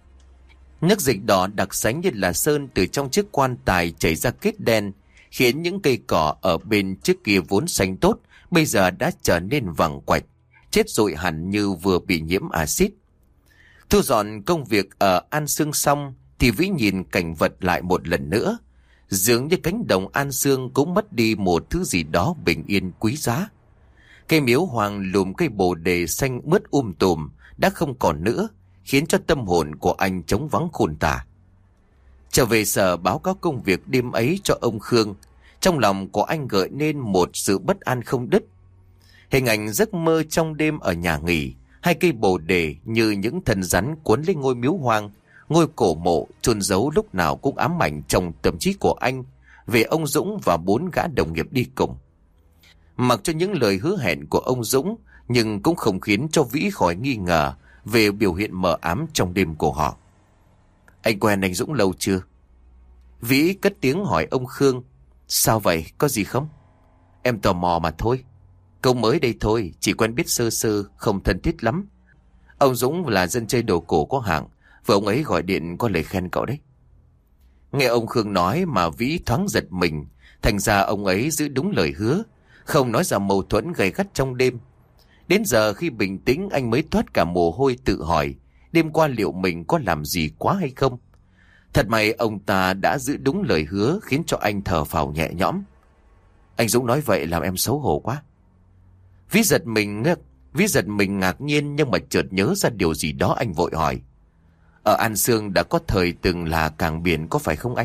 Nước dịch đỏ đặc sánh như là sơn từ trong chiếc quan tài chảy ra kết đen, khiến những cây cỏ ở bên trước kia vốn xanh tốt bây giờ đã trở nên vàng quạch, chết rụi hẳn như vừa bị nhiễm axit. Thu dọn công việc ở An Sương xong thì Vĩ nhìn cảnh vật lại một lần nữa. Dường như cánh đồng An Sương cũng mất đi một thứ gì đó bình yên quý giá. Cây miếu hoang lùm cây bồ đề xanh mướt um tùm đã không còn nữa, khiến cho tâm hồn của anh trống vắng khôn tả. Trở về sở báo cáo công việc đêm ấy cho ông Khương, trong lòng của anh gợi nên một sự bất an không đứt. Hình ảnh giấc mơ trong đêm ở nhà nghỉ, hai cây bồ đề như những thân rắn cuốn lên ngôi miếu hoang, ngôi cổ mộ chôn giấu lúc nào cũng ám ảnh trong tâm trí của anh về ông Dũng và bốn gã đồng nghiệp đi cùng. Mặc cho những lời hứa hẹn của ông Dũng, nhưng cũng không khiến cho Vĩ khỏi nghi ngờ về biểu hiện mờ ám trong đêm của họ. Anh quen anh Dũng lâu chưa? Vĩ cất tiếng hỏi ông Khương. Sao vậy, có gì không? Em tò mò mà thôi. Cậu mới đây thôi, chỉ quen biết sơ sơ, không thân thiết lắm. Ông Dũng là dân chơi đồ cổ có hạng, và ông ấy gọi điện có lời khen cậu đấy. Nghe ông Khương nói mà Vĩ thoáng giật mình. Thành ra ông ấy giữ đúng lời hứa, không nói ra mâu thuẫn gay gắt trong đêm. Đến giờ khi bình tĩnh, anh mới thoát cả mồ hôi tự hỏi đêm qua liệu mình có làm gì quá hay không. Thật may ông ta đã giữ đúng lời hứa, khiến cho anh thở phào nhẹ nhõm. Anh Dũng nói vậy làm em xấu hổ quá. Vĩ giật mình Vĩ giật mình ngạc nhiên, nhưng mà chợt nhớ ra điều gì đó, anh vội hỏi. Ở An Sương đã có thời từng là cảng biển có phải không anh?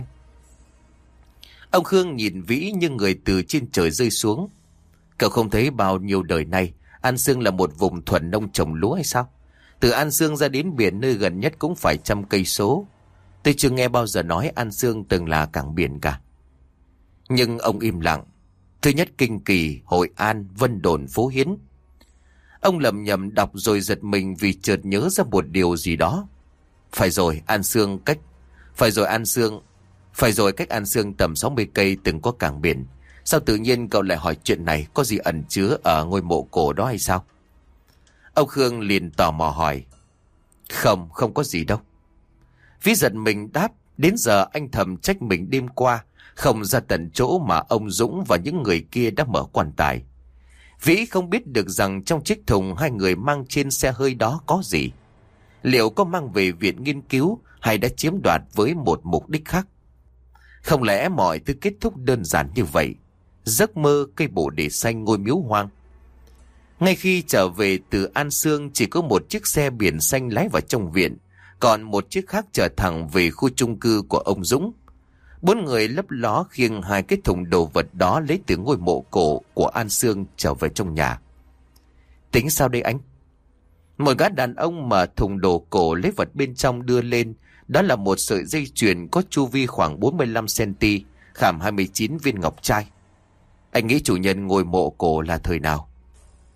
Ông Khương nhìn Vĩ như người từ trên trời rơi xuống. Cậu không thấy bao nhiêu đời nay An Sương là một vùng thuần nông trồng lúa hay sao? Từ An Sương ra đến biển nơi gần nhất cũng phải trăm cây số. Tôi chưa nghe bao giờ nói An Sương từng là cảng biển cả. Nhưng ông im lặng. Thứ nhất Kinh Kỳ, Hội An, Vân Đồn, Phú Hiến. Ông lầm nhầm đọc rồi giật mình vì chợt nhớ ra một điều gì đó. Phải rồi, An Sương cách Phải rồi An Sương Phải rồi cách An Sương tầm sáu mươi cây từng có cảng biển. Sao tự nhiên cậu lại hỏi chuyện này? Có gì ẩn chứa ở ngôi mộ cổ đó hay sao? Ông Khương liền tò mò hỏi. Không, không có gì đâu. Vĩ giật mình đáp. Đến giờ anh thầm trách mình đêm qua không ra tận chỗ mà ông Dũng và những người kia đã mở quan tài. Vĩ không biết được rằng trong chiếc thùng hai người mang trên xe hơi đó có gì. Liệu có mang về viện nghiên cứu hay đã chiếm đoạt với một mục đích khác? Không lẽ mọi thứ kết thúc đơn giản như vậy? Giấc mơ cây bồ đề xanh ngôi miếu hoang. Ngay khi trở về từ An Sương, chỉ có một chiếc xe biển xanh lái vào trong viện, còn một chiếc khác chở thẳng về khu chung cư của ông Dũng. Bốn người lấp ló khiêng hai cái thùng đồ vật đó lấy từ ngôi mộ cổ của An Sương trở về trong nhà. Tính sao đây anh? Một gã đàn ông mở thùng đồ cổ lấy vật bên trong đưa lên. Đó là một sợi dây chuyền có chu vi khoảng bốn mươi lăm xăng-ti-mét, khảm hai mươi chín viên ngọc trai. Anh nghĩ chủ nhân ngôi mộ cổ là thời nào?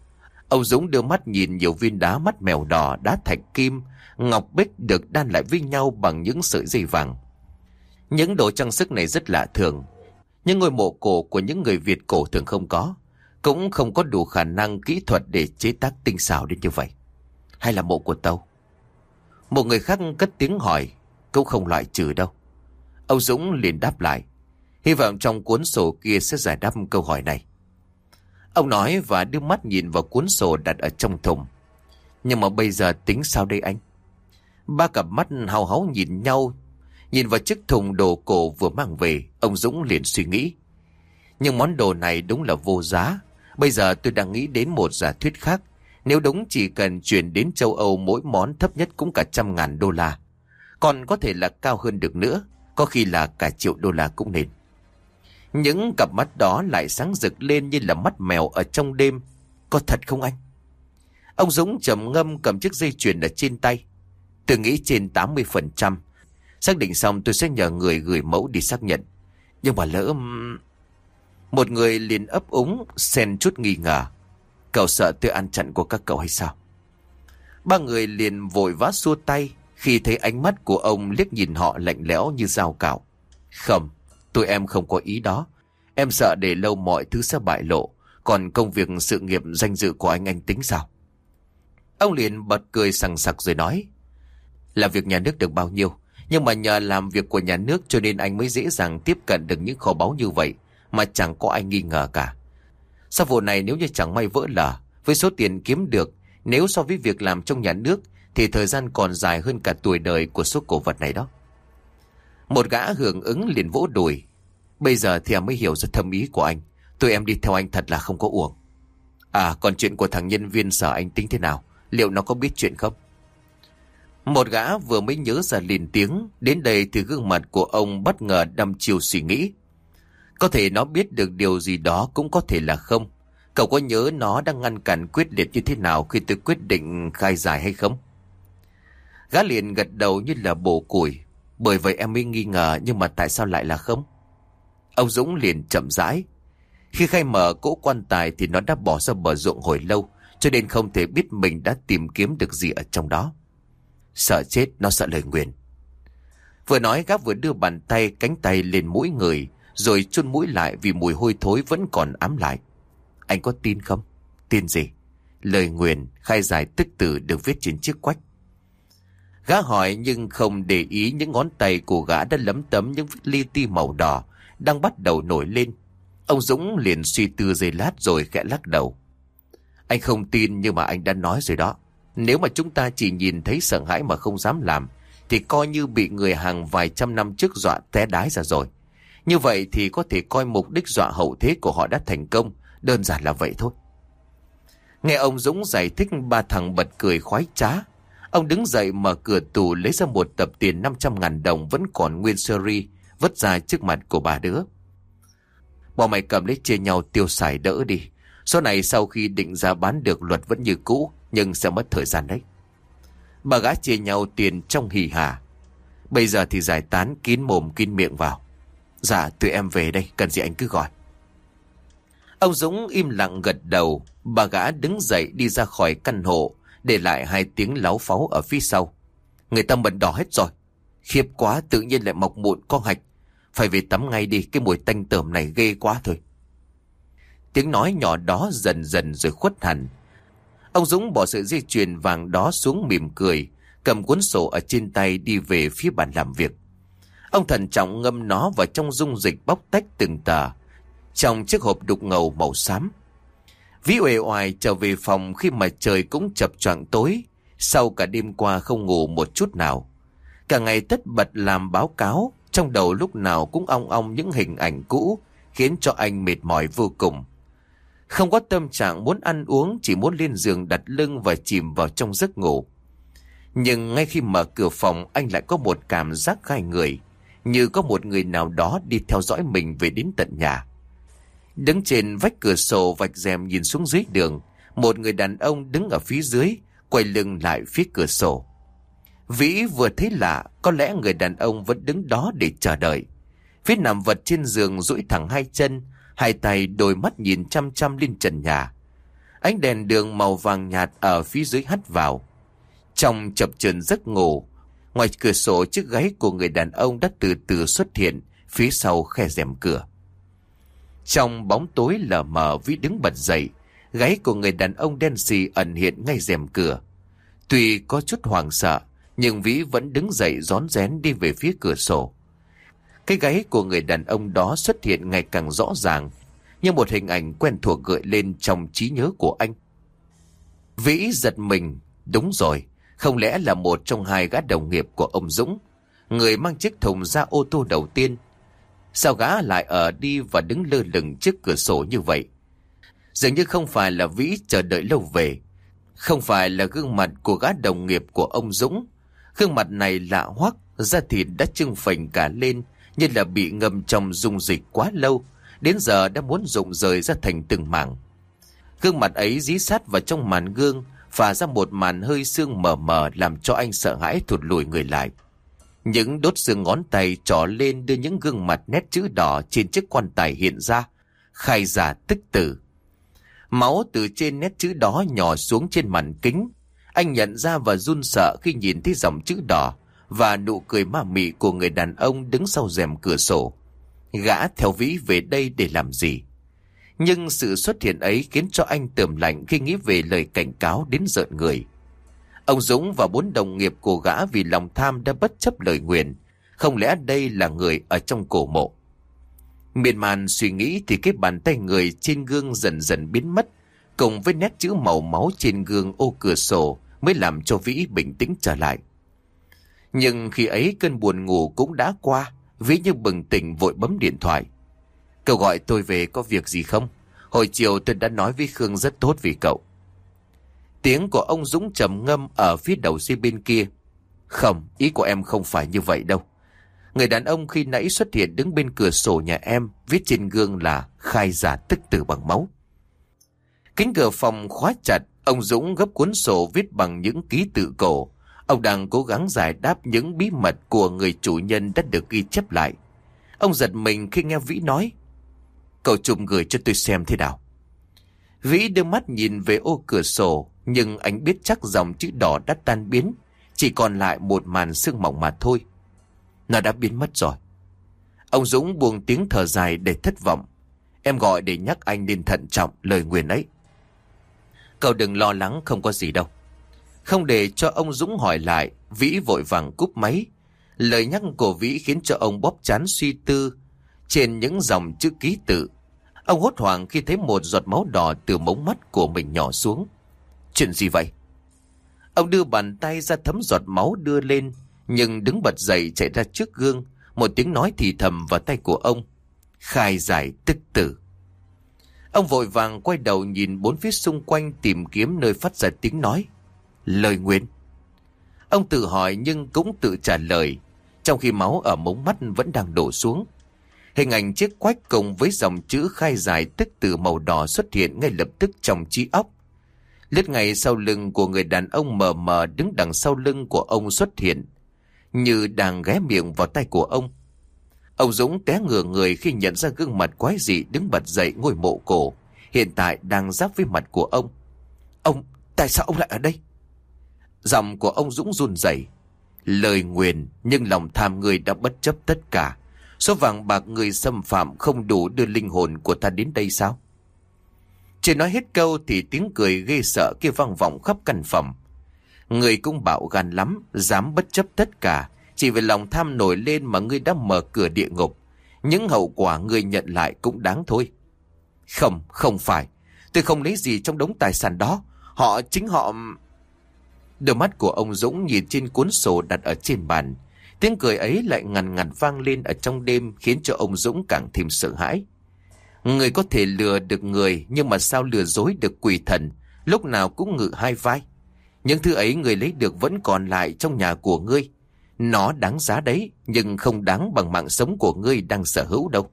Ông Dũng đưa mắt nhìn nhiều viên đá mắt mèo đỏ, đá thạch kim, ngọc bích được đan lại với nhau bằng những sợi dây vàng. Những đồ trang sức này rất lạ thường. Những ngôi mộ cổ của những người Việt cổ thường không có, cũng không có đủ khả năng kỹ thuật để chế tác tinh xảo đến như vậy. Hay là mộ của Tâu? Một người khác cất tiếng hỏi. Cũng không loại trừ đâu. Ông Dũng liền đáp lại, hy vọng trong cuốn sổ kia sẽ giải đáp câu hỏi này. Ông nói và đưa mắt nhìn vào cuốn sổ đặt ở trong thùng. Nhưng mà bây giờ tính sao đây anh? Ba cặp mắt hao háo nhìn nhau. Nhìn vào chiếc thùng đồ cổ vừa mang về, ông Dũng liền suy nghĩ. Nhưng món đồ này đúng là vô giá. Bây giờ tôi đang nghĩ đến một giả thuyết khác. Nếu đúng chỉ cần chuyển đến châu Âu, mỗi món thấp nhất cũng cả trăm ngàn đô la. Còn có thể là cao hơn được nữa, có khi là cả triệu đô la cũng nên. Những cặp mắt đó lại sáng rực lên như là mắt mèo ở trong đêm. Có thật không anh? Ông Dũng trầm ngâm cầm chiếc dây chuyền ở trên tay. Tôi nghĩ trên tám mươi phần trăm. Xác định xong tôi sẽ nhờ người gửi mẫu đi xác nhận. Nhưng mà lỡ... Một người liền ấp úng, xen chút nghi ngờ. Cậu sợ tôi ăn chặn của các cậu hay sao? Ba người liền vội vã xua tay khi thấy ánh mắt của ông liếc nhìn họ lạnh lẽo như dao cạo. Không, tụi em không có ý đó. Em sợ để lâu mọi thứ sẽ bại lộ. Còn công việc sự nghiệp danh dự của anh anh tính sao? Ông liền bật cười sằng sặc rồi nói. Là việc nhà nước được bao nhiêu, nhưng mà nhờ làm việc của nhà nước cho nên anh mới dễ dàng tiếp cận được những kho báu như vậy mà chẳng có ai nghi ngờ cả. Sau vụ này nếu như chẳng may vỡ lở, với số tiền kiếm được, nếu so với việc làm trong nhà nước thì thời gian còn dài hơn cả tuổi đời của số cổ vật này đó. Một gã hưởng ứng liền vỗ đùi. Bây giờ thì em mới hiểu ra thâm ý của anh. Tụi em đi theo anh thật là không có uổng. À, còn chuyện của thằng nhân viên sở anh tính thế nào? Liệu nó có biết chuyện không? Một gã vừa mới nhớ ra liền tiếng. Đến đây thì gương mặt của ông bất ngờ đăm chiêu suy nghĩ. Có thể nó biết được điều gì đó, cũng có thể là không. Cậu có nhớ nó đang ngăn cản quyết liệt như thế nào khi tôi quyết định khai giải hay không? Gã liền gật đầu như là bổ củi. Bởi vậy em mới nghi ngờ, nhưng mà tại sao lại là không? Ông Dũng liền chậm rãi. Khi khai mở cỗ quan tài thì nó đã bỏ ra bờ ruộng hồi lâu, cho nên không thể biết mình đã tìm kiếm được gì ở trong đó. Sợ chết, nó sợ lời nguyền. Vừa nói gã vừa đưa bàn tay cánh tay lên mũi người, rồi chôn mũi lại vì mùi hôi thối vẫn còn ám lại. Anh có tin không? Tin gì? Lời nguyền khai giải tức tử được viết trên chiếc quách. Gã hỏi nhưng không để ý những ngón tay của gã đã lấm tấm những vết li ti màu đỏ đang bắt đầu nổi lên. Ông Dũng liền suy tư giây lát rồi khẽ lắc đầu. Anh không tin, nhưng mà anh đã nói rồi đó. Nếu mà chúng ta chỉ nhìn thấy sợ hãi mà không dám làm thì coi như bị người hàng vài trăm năm trước dọa té đái ra rồi. Như vậy thì có thể coi mục đích dọa hậu thế của họ đã thành công. Đơn giản là vậy thôi. Nghe ông Dũng giải thích, ba thằng bật cười khoái trá. Ông đứng dậy mở cửa tủ lấy ra một tập tiền năm trăm ngàn đồng vẫn còn nguyên series, vứt ra trước mặt của ba đứa. Bọn mày cầm lấy chia nhau tiêu xài đỡ đi. Số này sau khi định ra bán được luật vẫn như cũ, nhưng sẽ mất thời gian đấy. Ba gã chia nhau tiền trong hì hả. Bây giờ thì giải tán kín mồm kín miệng vào. Dạ tụi em về đây, cần gì anh cứ gọi. Ông Dũng im lặng gật đầu. Ba gã đứng dậy đi ra khỏi căn hộ, để lại hai tiếng láu pháo ở phía sau. Người ta bẩn đỏ hết rồi. Khiếp quá, tự nhiên lại mọc mụn con hạch. Phải về tắm ngay đi, cái mùi tanh tởm này ghê quá thôi. Tiếng nói nhỏ đó dần dần rồi khuất hẳn. Ông Dũng bỏ sợi dây chuyền vàng đó xuống mỉm cười, cầm cuốn sổ ở trên tay đi về phía bàn làm việc. Ông thận trọng ngâm nó vào trong dung dịch bóc tách từng tờ trong chiếc hộp đục ngầu màu xám. Ví uể oải trở về phòng khi mà trời cũng chập choạng tối, sau cả đêm qua không ngủ một chút nào. Cả ngày tất bật làm báo cáo, trong đầu lúc nào cũng ong ong những hình ảnh cũ, khiến cho anh mệt mỏi vô cùng. Không có tâm trạng muốn ăn uống, chỉ muốn lên giường đặt lưng và chìm vào trong giấc ngủ. Nhưng ngay khi mở cửa phòng, anh lại có một cảm giác gai người, như có một người nào đó đi theo dõi mình về đến tận nhà. Đứng trên vách cửa sổ vạch rèm nhìn xuống dưới đường, một người đàn ông đứng ở phía dưới, quay lưng lại phía cửa sổ. Vĩ vừa thấy lạ, có lẽ người đàn ông vẫn đứng đó để chờ đợi. Vĩ nằm vật trên giường duỗi thẳng hai chân, hai tay đôi mắt nhìn chăm chăm lên trần nhà. Ánh đèn đường màu vàng nhạt ở phía dưới hắt vào. Trong chập chờn giấc ngủ, ngoài cửa sổ chiếc gáy của người đàn ông đã từ từ xuất hiện phía sau khe rèm cửa. Trong bóng tối lờ mờ, Vĩ đứng bật dậy. Gáy của người đàn ông đen xì ẩn hiện ngay rèm cửa. Tuy có chút hoảng sợ, nhưng Vĩ vẫn đứng dậy rón rén đi về phía cửa sổ. Cái gáy của người đàn ông đó xuất hiện ngày càng rõ ràng, như một hình ảnh quen thuộc gợi lên trong trí nhớ của anh. Vĩ giật mình. Đúng rồi, không lẽ là một trong hai gã đồng nghiệp của ông Dũng, người mang chiếc thùng ra ô tô đầu tiên? Sao gã lại ở đi và đứng lơ lửng trước cửa sổ như vậy? Dường như không phải là Vĩ chờ đợi lâu về, không phải là gương mặt của gã đồng nghiệp của ông Dũng. Gương mặt này lạ hoắc, da thịt đã trưng phình cả lên, như là bị ngâm trong dung dịch quá lâu, đến giờ đã muốn rụng rời ra thành từng mảng. Gương mặt ấy dí sát vào trong màn gương, phả ra một màn hơi sương mờ mờ, làm cho anh sợ hãi thụt lùi người lại. Những đốt xương ngón tay trỏ lên đưa những gương mặt nét chữ đỏ trên chiếc quan tài hiện ra: khai giả tức tử. Máu từ trên nét chữ đó nhỏ xuống trên màn kính. Anh nhận ra và run sợ khi nhìn thấy dòng chữ đỏ và nụ cười ma mị của người đàn ông đứng sau rèm cửa sổ. Gã theo Vĩ về đây để làm gì? Nhưng sự xuất hiện ấy khiến cho anh tởm lạnh khi nghĩ về lời cảnh cáo đến rợn người. Ông Dũng và bốn đồng nghiệp của gã vì lòng tham đã bất chấp lời nguyền. Không lẽ đây là người ở trong cổ mộ? Miên man suy nghĩ thì cái bàn tay người trên gương dần dần biến mất, cùng với nét chữ màu máu trên gương ô cửa sổ mới làm cho Vĩ bình tĩnh trở lại. Nhưng khi ấy cơn buồn ngủ cũng đã qua. Vĩ như bừng tỉnh vội bấm điện thoại. Cậu gọi tôi về có việc gì không? Hồi chiều tôi đã nói với Khương rất tốt vì cậu. Tiếng của ông Dũng trầm ngâm ở phía đầu dây bên kia. Không, ý của em không phải như vậy đâu. Người đàn ông khi nãy xuất hiện đứng bên cửa sổ nhà em, viết trên gương là khai giả tức tử bằng máu. Cánh cửa phòng khóa chặt. Ông Dũng gấp cuốn sổ viết bằng những ký tự cổ. Ông đang cố gắng giải đáp những bí mật của người chủ nhân đã được ghi chép lại. Ông giật mình khi nghe Vĩ nói: cậu chụp gửi cho tôi xem thế nào. Vĩ đưa mắt nhìn về ô cửa sổ, nhưng anh biết chắc dòng chữ đỏ đã tan biến, chỉ còn lại một màn sương mỏng mà thôi. Nó đã biến mất rồi. Ông Dũng buông tiếng thở dài để thất vọng. Em gọi để nhắc anh nên thận trọng lời nguyền ấy. Cậu đừng lo lắng, không có gì đâu. Không để cho ông Dũng hỏi lại, Vĩ vội vàng cúp máy. Lời nhắc của Vĩ khiến cho ông bóp trán suy tư trên những dòng chữ ký tự. Ông hốt hoảng khi thấy một giọt máu đỏ từ mống mắt của mình nhỏ xuống. Chuyện gì vậy? Ông đưa bàn tay ra thấm giọt máu đưa lên, nhưng đứng bật dậy chạy ra trước gương. Một tiếng nói thì thầm vào tay của ông: khai giải tức tử. Ông vội vàng quay đầu nhìn bốn phía xung quanh tìm kiếm nơi phát ra tiếng nói. Lời nguyền. Ông tự hỏi nhưng cũng tự trả lời, trong khi máu ở mống mắt vẫn đang đổ xuống. Hình ảnh chiếc quách cùng với dòng chữ khai giải tức tử màu đỏ xuất hiện ngay lập tức trong trí óc. Lướt ngay sau lưng của người đàn ông mờ mờ đứng đằng sau lưng của ông xuất hiện, như đang ghé miệng vào tay của ông. Ông Dũng té ngửa người khi nhận ra gương mặt quái dị đứng bật dậy ngôi mộ cổ, hiện tại đang giáp với mặt của ông. Ông, tại sao ông lại ở đây? Giọng của ông Dũng run rẩy. Lời nguyền, nhưng lòng tham người đã bất chấp tất cả. Số vàng bạc người xâm phạm không đủ đưa linh hồn của ta đến đây sao? Chưa nói hết câu thì tiếng cười ghê sợ kia vang vọng khắp căn phòng. Người cũng bạo gan lắm, dám bất chấp tất cả, chỉ vì lòng tham nổi lên mà ngươi đã mở cửa địa ngục. Những hậu quả ngươi nhận lại cũng đáng thôi. Không, không phải. Tôi không lấy gì trong đống tài sản đó. Họ, chính họ... Đôi mắt của ông Dũng nhìn trên cuốn sổ đặt ở trên bàn. Tiếng cười ấy lại ngằn ngằn vang lên ở trong đêm, khiến cho ông Dũng càng thêm sợ hãi. Người có thể lừa được người, nhưng mà sao lừa dối được quỷ thần, lúc nào cũng ngự hai vai. Những thứ ấy người lấy được vẫn còn lại trong nhà của ngươi. Nó đáng giá đấy, nhưng không đáng bằng mạng sống của ngươi đang sở hữu đâu.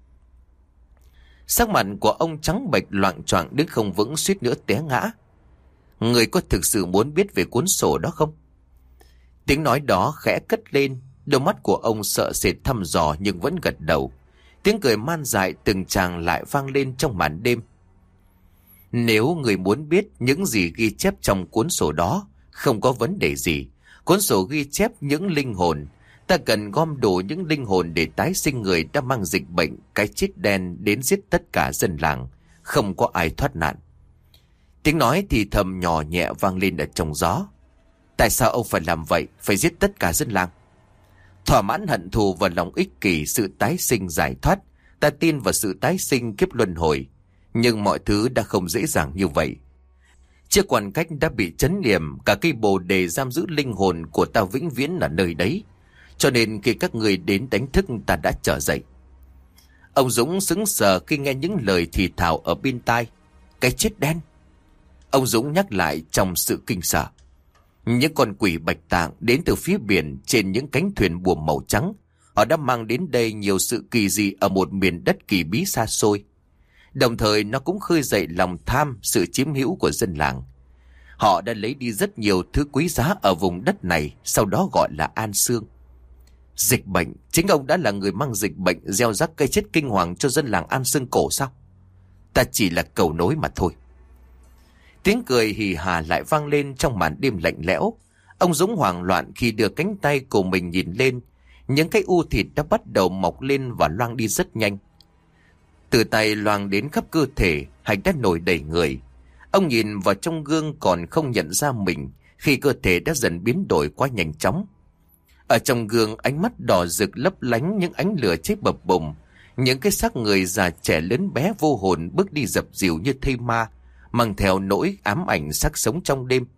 Sắc mặt của ông trắng bệch loạng choạng đứng không vững, suýt nữa té ngã. Người có thực sự muốn biết về cuốn sổ đó không? Tiếng nói đó khẽ cất lên. Đôi mắt của ông sợ sệt thăm dò nhưng vẫn gật đầu. Tiếng cười man dại từng tràng lại vang lên trong màn đêm. Nếu người muốn biết những gì ghi chép trong cuốn sổ đó, không có vấn đề gì. Cuốn sổ ghi chép những linh hồn. Ta cần gom đủ những linh hồn để tái sinh người đã mang dịch bệnh cái chết đen đến giết tất cả dân làng. Không có ai thoát nạn. Tiếng nói thì thầm nhỏ nhẹ vang lên ở trong gió. Tại sao ông phải làm vậy, phải giết tất cả dân làng? Thỏa mãn hận thù và lòng ích kỷ sự tái sinh giải thoát, ta tin vào sự tái sinh kiếp luân hồi. Nhưng mọi thứ đã không dễ dàng như vậy. Chiếc quan cách đã bị trấn yểm, cả cây bồ đề giam giữ linh hồn của ta vĩnh viễn ở nơi đấy. Cho nên khi các người đến đánh thức ta đã trở dậy. Ông Dũng sững sờ khi nghe những lời thì thào ở bên tai. Cái chết đen. Ông Dũng nhắc lại trong sự kinh sợ. Những con quỷ bạch tạng đến từ phía biển trên những cánh thuyền buồm màu trắng. Họ đã mang đến đây nhiều sự kỳ dị ở một miền đất kỳ bí xa xôi. Đồng thời nó cũng khơi dậy lòng tham, sự chiếm hữu của dân làng. Họ đã lấy đi rất nhiều thứ quý giá ở vùng đất này, sau đó gọi là An Sương. Dịch bệnh, chính ông đã là người mang dịch bệnh gieo rắc cây chết kinh hoàng cho dân làng An Sương cổ sao? Ta chỉ là cầu nối mà thôi. Tiếng cười hì hà lại vang lên trong màn đêm lạnh lẽo. Ông Dũng hoảng loạn khi đưa cánh tay của mình nhìn lên. Những cái u thịt đã bắt đầu mọc lên và loang đi rất nhanh. Từ tay loang đến khắp cơ thể, hạch đã nổi đầy người. Ông nhìn vào trong gương còn không nhận ra mình khi cơ thể đã dần biến đổi quá nhanh chóng. Ở trong gương, ánh mắt đỏ rực lấp lánh những ánh lửa cháy bập bùng. Những cái xác người già trẻ lớn bé vô hồn bước đi dập dìu như thây ma, mang theo nỗi ám ảnh xác sống trong đêm.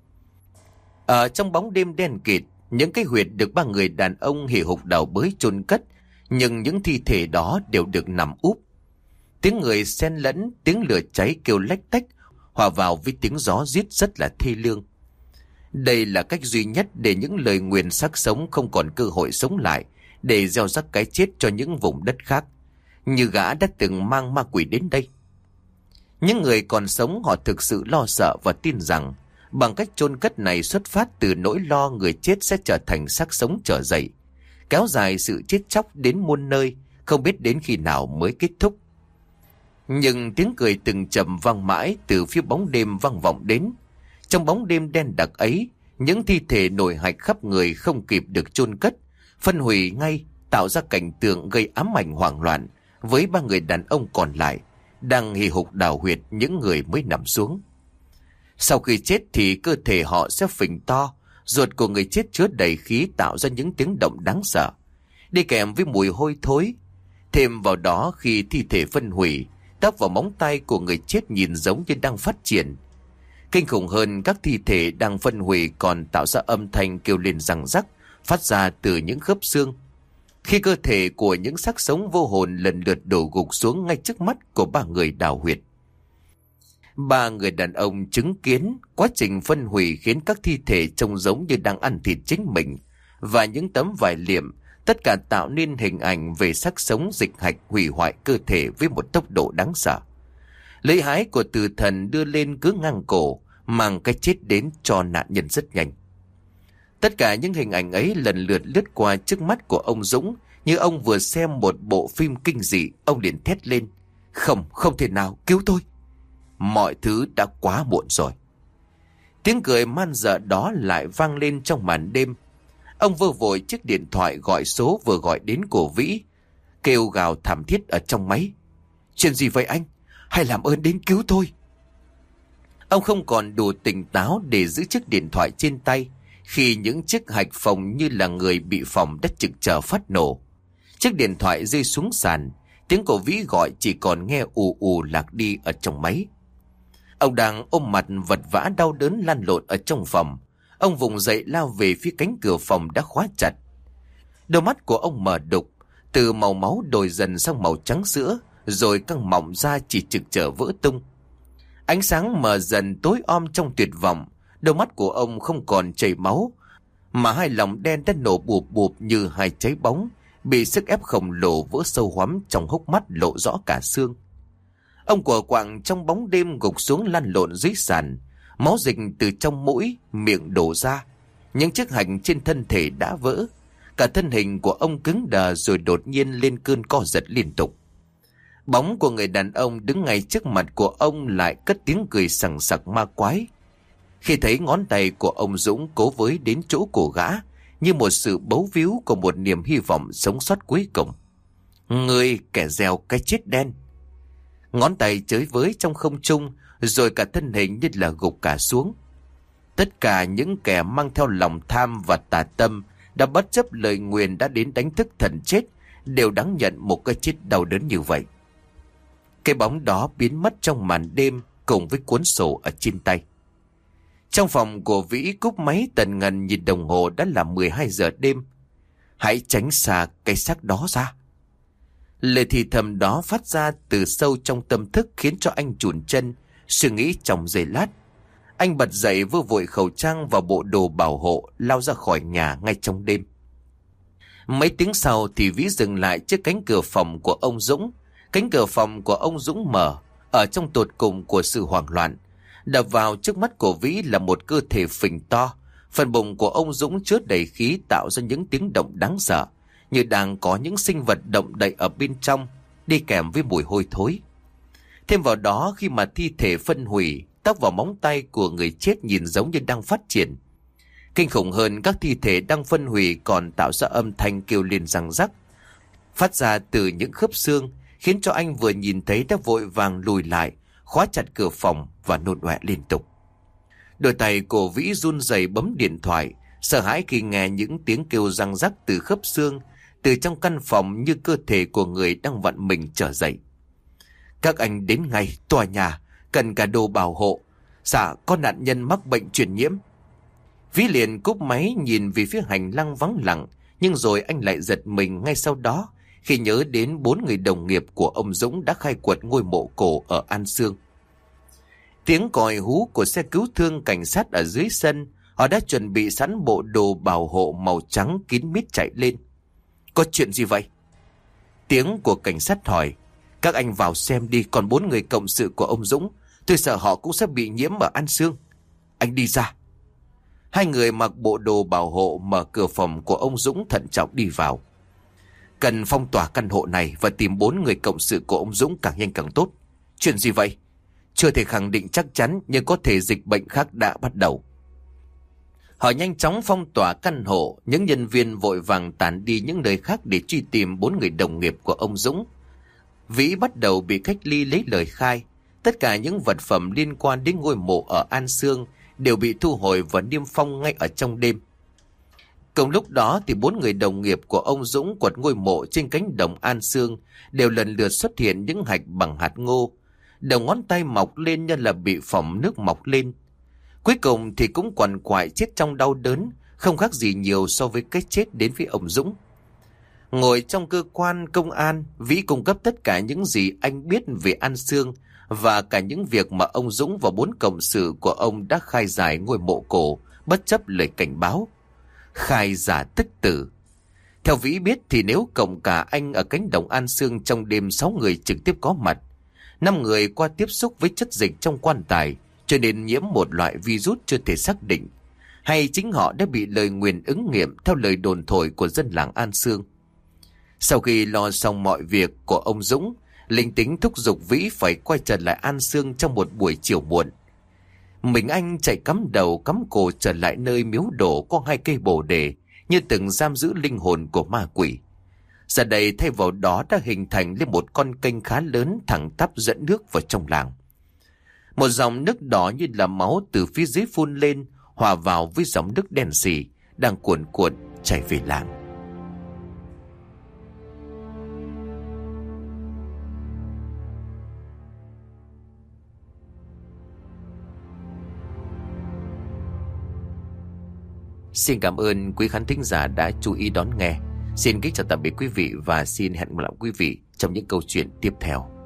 Ở trong bóng đêm đen kịt, những cái huyệt được ba người đàn ông hì hục đào bới chôn cất, nhưng những thi thể đó đều được nằm úp. Tiếng người xen lẫn, tiếng lửa cháy kêu lách tách, hòa vào với tiếng gió rít rất là thê lương. Đây là cách duy nhất để những lời nguyền xác sống không còn cơ hội sống lại, để gieo rắc cái chết cho những vùng đất khác, như gã đã từng mang ma quỷ đến đây. Những người còn sống họ thực sự lo sợ và tin rằng bằng cách chôn cất này xuất phát từ nỗi lo người chết sẽ trở thành xác sống trở dậy, kéo dài sự chết chóc đến muôn nơi, không biết đến khi nào mới kết thúc. Nhưng tiếng cười từng trầm vang mãi từ phía bóng đêm vang vọng đến. Trong bóng đêm đen đặc ấy, những thi thể nổi hạch khắp người không kịp được chôn cất, phân hủy ngay, tạo ra cảnh tượng gây ám ảnh hoảng loạn với ba người đàn ông còn lại đang hì hục đào huyệt những người mới nằm xuống. Sau khi chết thì cơ thể họ sẽ phình to, ruột của người chết chứa đầy khí tạo ra những tiếng động đáng sợ, đi kèm với mùi hôi thối. Thêm vào đó, khi thi thể phân hủy, tóc và móng tay của người chết nhìn giống như đang phát triển. Kinh khủng hơn, các thi thể đang phân hủy còn tạo ra âm thanh kêu lên răng rắc, phát ra từ những khớp xương. Khi cơ thể của những xác sống vô hồn lần lượt đổ gục xuống ngay trước mắt của ba người đào huyệt. Ba người đàn ông chứng kiến quá trình phân hủy khiến các thi thể trông giống như đang ăn thịt chính mình, và những tấm vải liệm, tất cả tạo nên hình ảnh về xác sống dịch hạch hủy hoại cơ thể với một tốc độ đáng sợ. Lưỡi hái của tử thần đưa lên cứ ngang cổ, mang cái chết đến cho nạn nhân rất nhanh. Tất cả những hình ảnh ấy lần lượt lướt qua trước mắt của ông Dũng, như ông vừa xem một bộ phim kinh dị. Ông liền thét lên: Không, không thể nào, cứu tôi! Mọi thứ đã quá muộn rồi. Tiếng cười man dợ đó lại vang lên trong màn đêm. Ông vơ vội chiếc điện thoại gọi số vừa gọi đến của Vĩ, kêu gào thảm thiết ở trong máy: Chuyện gì vậy anh? Hãy làm ơn đến cứu tôi! Ông không còn đủ tỉnh táo để giữ chiếc điện thoại trên tay khi những chiếc hạch phồng như là người bị phỏng đất trực chờ phát nổ. Chiếc điện thoại rơi xuống sàn, tiếng của Vĩ gọi chỉ còn nghe ù ù lạc đi ở trong máy. Ông đang ôm mặt vật vã đau đớn lăn lộn ở trong phòng. Ông vùng dậy lao về phía cánh cửa phòng đã khóa chặt. Đôi mắt của ông mở đục, từ màu máu đổi dần sang màu trắng sữa, rồi căng mọng ra chỉ trực chờ vỡ tung. Ánh sáng mờ dần tối om trong tuyệt vọng. Đôi mắt của ông không còn chảy máu, mà hai lòng đen đã nổ bụp bụp như hai trái bóng, bị sức ép khổng lồ vỡ sâu hoắm trong hốc mắt lộ rõ cả xương. Ông quờ quạng trong bóng đêm gục xuống lăn lộn dưới sàn, máu dịch từ trong mũi, miệng đổ ra. Những chiếc hạch trên thân thể đã vỡ. Cả thân hình của ông cứng đờ rồi đột nhiên lên cơn co giật liên tục. Bóng của người đàn ông đứng ngay trước mặt của ông lại cất tiếng cười sằng sặc ma quái. Khi thấy ngón tay của ông Dũng cố với đến chỗ của gã, như một sự bấu víu của một niềm hy vọng sống sót cuối cùng. Người kẻ gieo cái chết đen. Ngón tay chới với trong không trung, rồi cả thân hình như là gục cả xuống. Tất cả những kẻ mang theo lòng tham và tà tâm đã bất chấp lời nguyền đã đến đánh thức thần chết, đều đáng nhận một cái chết đau đớn như vậy. Cái bóng đó biến mất trong màn đêm cùng với cuốn sổ ở trên tay. Trong phòng của Vĩ cúp máy tần ngần nhìn đồng hồ đã là mười hai giờ đêm. Hãy tránh xa cái xác đó ra. Lời thì thầm đó phát ra từ sâu trong tâm thức khiến cho anh chùn chân, suy nghĩ trong giây lát. Anh bật dậy vơ vội khẩu trang và bộ đồ bảo hộ, lao ra khỏi nhà ngay trong đêm. Mấy tiếng sau thì Vĩ dừng lại trước cánh cửa phòng của ông Dũng. Cánh cửa phòng của ông Dũng mở, ở trong tột cùng của sự hoảng loạn. Đập vào trước mắt của Vĩ là một cơ thể phình to. Phần bụng của ông Dũng chứa đầy khí tạo ra những tiếng động đáng sợ, như đang có những sinh vật động đậy ở bên trong, đi kèm với mùi hôi thối. Thêm vào đó, khi mà thi thể phân hủy, tóc và móng tay của người chết nhìn giống như đang phát triển. Kinh khủng hơn, các thi thể đang phân hủy còn tạo ra âm thanh kêu lên răng rắc, phát ra từ những khớp xương, khiến cho anh vừa nhìn thấy đã vội vàng lùi lại, khóa chặt cửa phòng và nôn ọe liên tục. Đôi tay của Vĩ run rẩy bấm điện thoại, sợ hãi khi nghe những tiếng kêu răng rắc từ khớp xương, từ trong căn phòng như cơ thể của người đang vặn mình trở dậy. Các anh đến ngay tòa nhà, cần cả đồ bảo hộ. Dạ, có nạn nhân mắc bệnh truyền nhiễm. Vĩ liền cúp máy nhìn về phía hành lang vắng lặng, nhưng rồi anh lại giật mình ngay sau đó khi nhớ đến bốn người đồng nghiệp của ông Dũng đã khai quật ngôi mộ cổ ở An Sương. Tiếng còi hú của xe cứu thương cảnh sát ở dưới sân, họ đã chuẩn bị sẵn bộ đồ bảo hộ màu trắng kín mít chạy lên. Có chuyện gì vậy? Tiếng của cảnh sát hỏi. Các anh vào xem đi, còn bốn người cộng sự của ông Dũng, tôi sợ họ cũng sẽ bị nhiễm ở An Sương. Anh đi ra. Hai người mặc bộ đồ bảo hộ mở cửa phòng của ông Dũng thận trọng đi vào. Cần phong tỏa căn hộ này và tìm bốn người cộng sự của ông Dũng càng nhanh càng tốt. Chuyện gì vậy? Chưa thể khẳng định chắc chắn, nhưng có thể dịch bệnh khác đã bắt đầu. Họ nhanh chóng phong tỏa căn hộ, những nhân viên vội vàng tản đi những nơi khác để truy tìm bốn người đồng nghiệp của ông Dũng. Vĩ bắt đầu bị cách ly lấy lời khai. Tất cả những vật phẩm liên quan đến ngôi mộ ở An Sương đều bị thu hồi và niêm phong ngay ở trong đêm. Cùng lúc đó thì bốn người đồng nghiệp của ông Dũng quật ngôi mộ trên cánh đồng An Sương đều lần lượt xuất hiện những hạch bằng hạt ngô. Đầu ngón tay mọc lên như là bị phỏng nước mọc lên. Cuối cùng thì cũng quằn quại chết trong đau đớn, không khác gì nhiều so với cái chết đến với ông Dũng. Ngồi trong cơ quan công an, Vĩ cung cấp tất cả những gì anh biết về An Sương và cả những việc mà ông Dũng và bốn cộng sự của ông đã khai giải ngôi mộ cổ, bất chấp lời cảnh báo. Khai giả tức tử. Theo Vĩ biết thì nếu cộng cả anh ở cánh đồng An Sương trong đêm sáu người trực tiếp có mặt, năm người qua tiếp xúc với chất dịch trong quan tài cho nên nhiễm một loại virus chưa thể xác định, hay chính họ đã bị lời nguyền ứng nghiệm theo lời đồn thổi của dân làng An Sương. Sau khi lo xong mọi việc của ông Dũng, linh tính thúc giục Vĩ phải quay trở lại An Sương trong một buổi chiều muộn. Mình anh chạy cắm đầu cắm cổ trở lại nơi miếu đổ có hai cây bồ đề như từng giam giữ linh hồn của ma quỷ. Giờ đây thay vào đó đã hình thành lên một con kênh khá lớn thẳng tắp dẫn nước vào trong làng. Một dòng nước đỏ như là máu từ phía dưới phun lên, hòa vào với dòng nước đen sì đang cuồn cuộn chảy về làng. Xin cảm ơn quý khán thính giả đã chú ý đón nghe. Xin kính chào tạm biệt quý vị và xin hẹn gặp lại quý vị trong những câu chuyện tiếp theo.